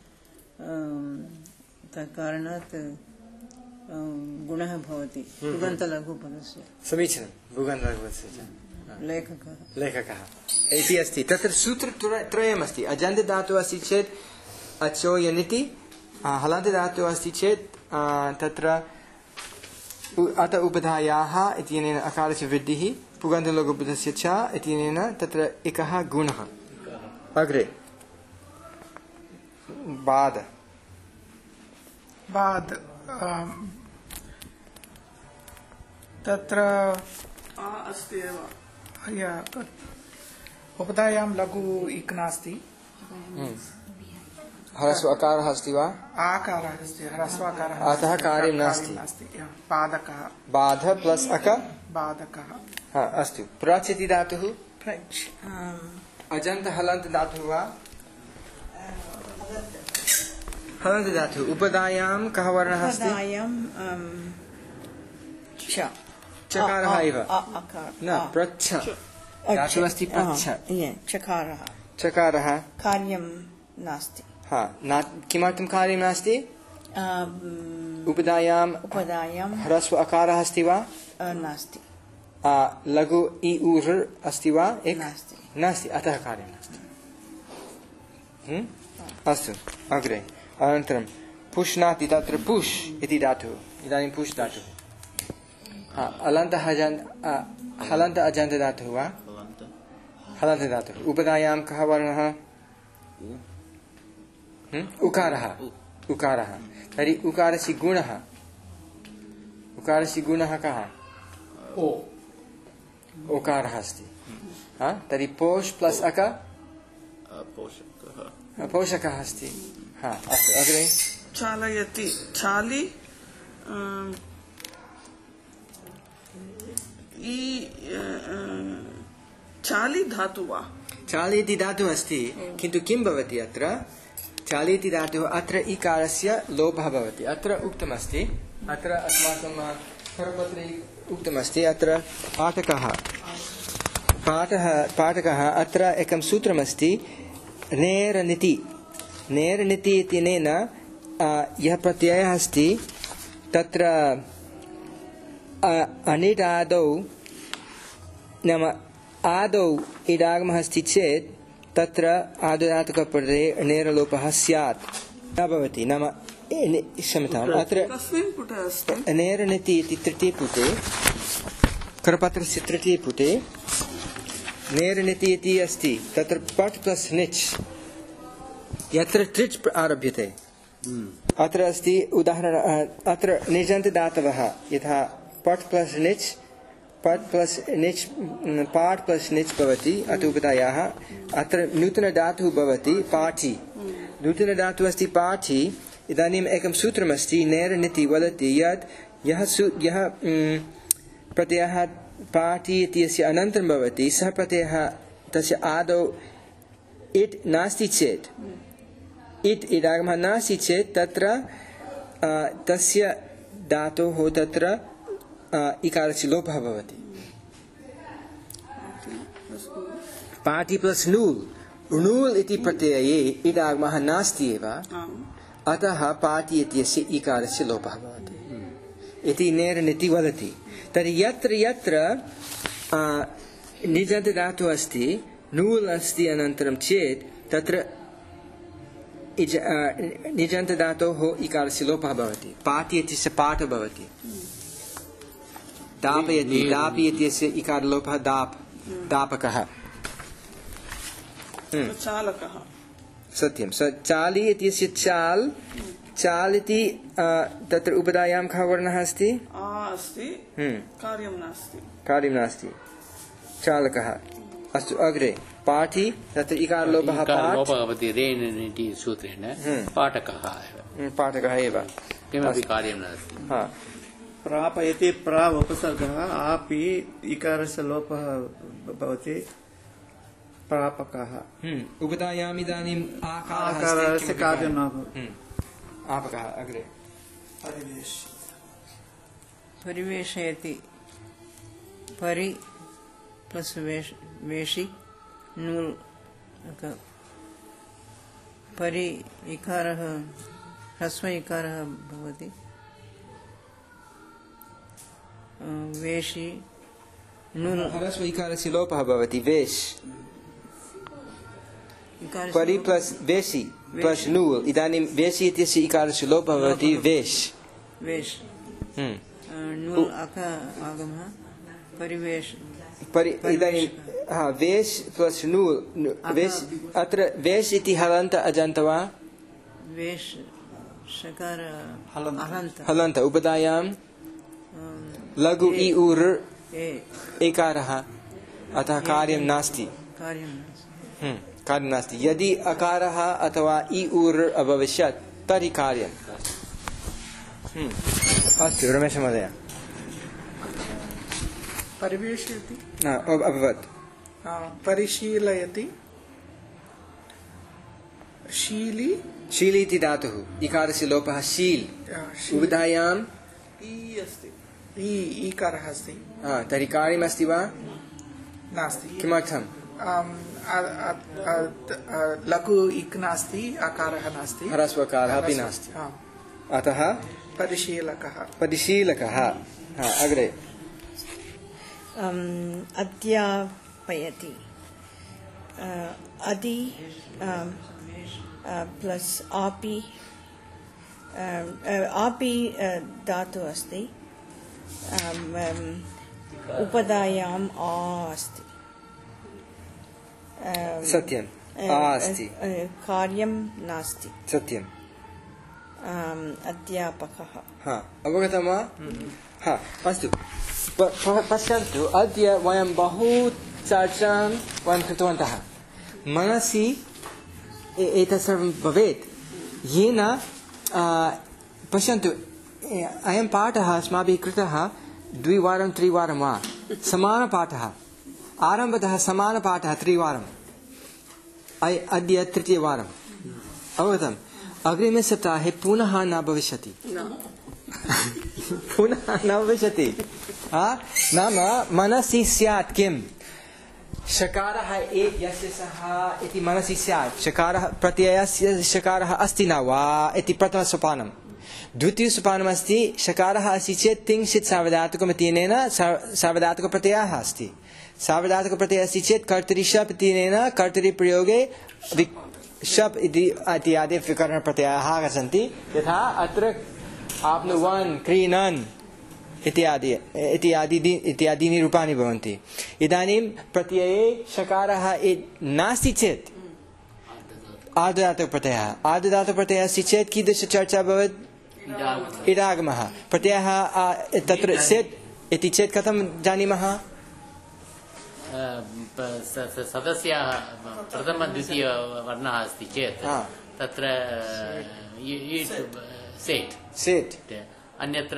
तत्कारणात् गुणः भवति पुगन्तलघुपदस्य समीचीनं पुगन्तलघुपदस्य लेखकः लेखकः इति अस्ति तत्र सूत्रत्रयमस्ति अजन्तधातुः अस्ति चेत् अचो यनिति हलन्तधातुः अस्ति चेत् तत्र अत उपधायाः इत्यनेन अकारस्य वृद्धिः पुगन्तलघुपदस्य च इत्यनेन तत्र एकः गुणः अग्रे बाद बाद तत्र अस्ति एव उपधायां लघु इक् नास्ति ह्रस्व अकारः अस्ति वा आकारः अस्ति ह्रस्वाकारः अतः कार्यं नास्ति बाधकः बाध प्लस् अक बाधकः हा अस्तु प्रच् इति धातुः प्रच् अजन्त हलन्त धातुः वा हलन्त धातुः उपधायां कः वर्णः अस्ति उपधायां च चकारः एव न न प्रच्छ धातुः अस्ति प्रच्छ चकारः चकारः कार्यं नास्ति हा न किमर्थं कार्यं नास्ति उपधायाम् उपधायां ह्रस्व अकारः अस्ति वा नास्ति लघु इ ऊर् अस्ति वा एक नास्ति नास्ति अतः कार्यं नास्ति अस्तु अग्रे अनन्तरं पुष्णाति तत्र पुष् इति धातुः इदानीं पुष् धातुः हा हलन्तः हलन्त अजन्त धातुः वा हलन्त धातुः उपधायां कः वर्णः उकारः उकारः तर्हि उकारस्य गुणः उकारस्य गुणः कः ओकारः अस्ति तर्हि पोष् प्लस् अक पोषकः पोषकः अस्ति। हा अस्तु अग्रे चालयति चालि अम, ई अ, चालि धातु वा चालि इति धातुः अस्ति किन्तु किं भवति अत्र चालि इति धातुः अत्र इकारस्य लोपः भवति। अत्र उक्तमस्ति अत्र अस्माकं करपत्रे उक्तमस्ति अत्र पाठकः पाठः पाठकः अत्र एकं सूत्रमस्ति नेरनिति नेरनिति इत्यनेन यः प्रत्ययः अस्ति तत्र अनिटादौ नाम आदौ इडागमः अस्ति चेत् तत्र आदुदातुकपदे नेरलोपः स्यात् न भवति। नाम क्षम्यताम् अत्र कस्मिन् पुटे अस्ति नेरनिति इति तृतीयपुटे करपत्रस्य तृतीयपुटे नेरनिति इति अस्ति तत्र पट् प्लस् निच् यत्र त्रिच् आरभ्यते अत्र अस्ति उदाहरण अत्र निजन्तदातवः यथा पट् प्लस् निच् पट् प्लस् निच् पाट् प्लस् निच् भवति अतः उपधायाः अत्र नूतनधातुः भवति पाठि नूतनधातुः अस्ति पाठि। इदानीम् एकं सूत्रमस्ति नेरनिति वदति यत् यः सु यः प्रत्ययः पाठि इत्यस्य अनन्तरं भवति सः प्रत्ययः तस्य आदौ इट् नास्ति चेत् इट् इडागमः नास्ति चेत् तत्र तस्य धातोः तत्र इकारस्य लोपः भवति। पाठि प्लस् नूल् नूल् इति प्रत्यये इडागमः नास्ति एव अतः पाठि इत्यस्य इकारस्य लोपः भवति इति नेरनिति वदति। तर्हि यत्र यत्र निजन्तधातुः अस्ति नूल् अस्ति अनन्तरं चेत् तत्र निजन्तधातोः इकारस्य लोपः भवति। पाठि इत्यस्य पाठ भवति। दापयति दापि इत्यस्य इकारलोपः दाप् दापकः चालकः सत्यं स चालि इत्यस्य चाल् चाल् इति तत्र उपधायां कः वर्णः अस्ति आ अस्ति कार्यं नास्ति कार्यं नास्ति चालकः। अस्तु अग्रे पाठि तत्र इकारलोपः भवति रेनिति सूत्रेण पाठकः पाठकः एव किमपि कार्यं नास्ति। हा प्रापयति प्रा उपसर्गः आपि इकारस्य लोपः भवति प्रापकः उपधायाम् इदानीम् आकारस्य कार्यं न भवति आपकः अग्रे परिवेशयति परि प्लस् वेश वेशि नूल् परि इकारः ह्रस्व इकारः भवति वेशि नूल् ह्रस्व इकारस्य लोपः भवति वेश् परि प्लस् वेशि प्लस् नूल् इदानीं वेशि इत्यस्य इकारस्य लोपः भवति वेश् वेश् नूल् अक आगमः परिवेश परि इदानीं हा वेश् प्लस् नूल् वेश् अत्र वेश् इति हलन्त अजन्त वा वेश् शकार हलन्त हलन्त उपधायां लघु इ उर् एकारः अतः कार्यं नास्ति कार्यं नास्ति कार्यं नास्ति। यदि अकारः अथवा इ उर् अभविष्यत् तर्हि कार्यम्। अस्तु रमेश महोदय परिवेशयति अभवत् परिशीलयति शीली शील इति धातुः इकारस्य लोपः शील् उपधायाम् ई अस्ति ई ईकारः अस्ति तर्हि कार्यमस्ति वा नास्ति किमर्थम् लघु इक् नास्ति अकारः नास्ति ह्रस्वकारः अपि नास्ति अतः परिशीलकः परिशीलकः। अग्रे अध्यापयति अदि प्लस् आपि आपि धातुः अस्ति उपधायाम् आ अस्ति सत्यम् आ अस्ति कार्यं नास्ति सत्यम् अध्यापकः हा अवगतं वा हा अस्तु पश्यन्तु अद्य वयं बहु चर्चां वयं कृतवन्तः मनसि एतत् सर्वं भवेत् येन पश्यन्तु अयं पाठः अस्माभिः कृतः द्विवारं त्रिवारं वा समानपाठः आरम्भतः समानपाठः त्रिवारम् अद्य तृतीयवारम् अवगतम् अग्रिमे सप्ताहे पुनः न भविष्यति पुनः न भविष्यति नाम मनसि स्यात् किम् शकारः एक यस्य सः इति मनसि स्यात् शकारः प्रत्ययस्य शकारः अस्ति न वा इति प्रथमसोपानं द्वितीयसोपानमस्ति शकारः अस्ति चेत् तिङ्क्षित् सार्वधातुकम् इत्यनेन सार्वधातुकप्रत्ययः अस्ति सार्वधातुकप्रत्ययः अस्ति चेत् कर्तरि शप् इत्यनेन कर्तरिप्रयोगे शप् इत्यादि विकरणप्रत्ययाः आगच्छन्ति यथा अत्र आप्नुवन् क्रीणन् इत्यादि इत्यादि इत्यादीनि रूपाणि भवन्ति इदानीं प्रत्यये शकारः नास्ति चेत् आर्धधातुकप्रत्ययः आर्धधातुकप्रत्ययः अस्ति चेत् कीदृशचर्चा भवेत् इडागमः प्रत्ययः तत्र सेट् इति चेत् कथं जानीमः सदस्याः प्रथम द्वितीय वर्णः अस्ति चेत् तत्र सेट् सेट् अन्यत्र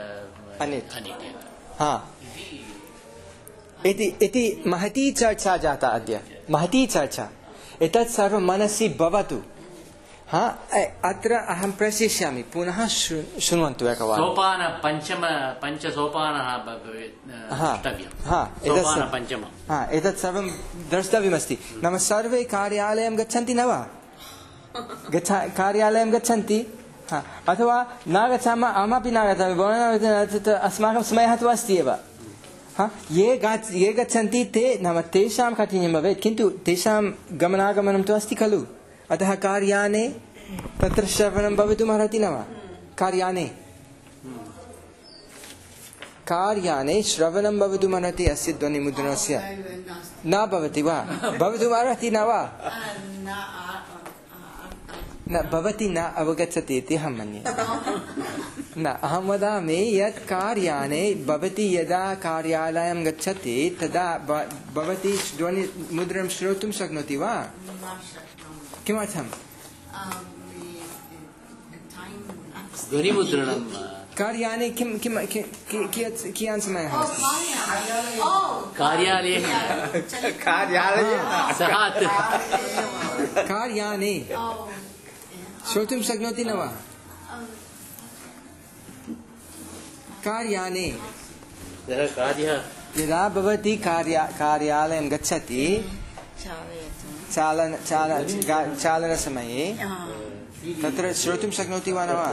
इति इति महती चर्चा जाता अद्य महती चर्चा एतत् सर्वं मनसि भवतु हा अत्र अहं प्रेषयिष्यामि पुनः शृण्वन्तु एकवारं सोपान पञ्चम पञ्चसोपानः पञ्चम हा एतत् सर्वं द्रष्टव्यमस्ति नाम सर्वे कार्यालयं गच्छन्ति न वा कार्यालयं गच्छन्ति अथवा न गच्छामः अहमपि न गच्छामि अस्माकं समयः तु अस्ति एव ये ये गच्छन्ति ते नाम तेषां काठिन्यं भवेत् किन्तु तेषां गमनागमनं तु अस्ति खलु अतः कार्याने तत्र श्रवणं भवितुमर्हति न वा कार्याने कार्याने श्रवणं भवितुमर्हति अस्य ध्वनिमुद्रणस्य न भवति वा भवितुमर्हति न वा न भवती न अवगच्छति इति अहं मन्ये न अहं वदामि यत् कार्याने भवती यदा कार्यालयं गच्छति तदा भवती ध्वनिमुद्रणं श्रोतुं शक्नोति वा किमर्थं ध्वनिमुद्रणं कार्याने किं किं कियान् समयः अस्ति कार्यालये कार्याने श्रोतुं शक्नोति न वा कार्याने यदा भवती कार्यालयं गच्छति चालन चालनसमये तत्र श्रोतुं शक्नोति वा न वा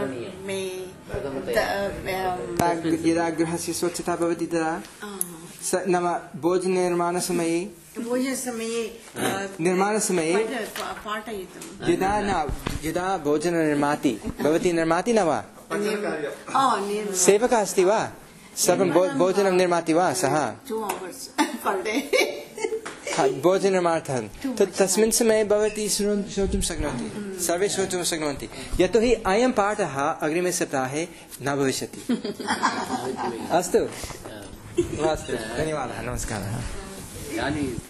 यदा गृहस्य स्वच्छता भवति तदा नाम भोजननिर्माणसमये भोजनसमये निर्माणसमये यदा न यदा भोजनं निर्माति भवती निर्माति न वा सेवकः अस्ति वा सर्वं भोजनं निर्माति वा सः भोजननिर्मार्थं तस्मिन् समये भवती श्रोतुं शक्नोति सर्वे श्रोतुं शक्नुवन्ति यतोहि अयं पाठः अग्रिमे सप्ताहे न भविष्यति अस्तु अस्तु धन्यवादः नमस्कारः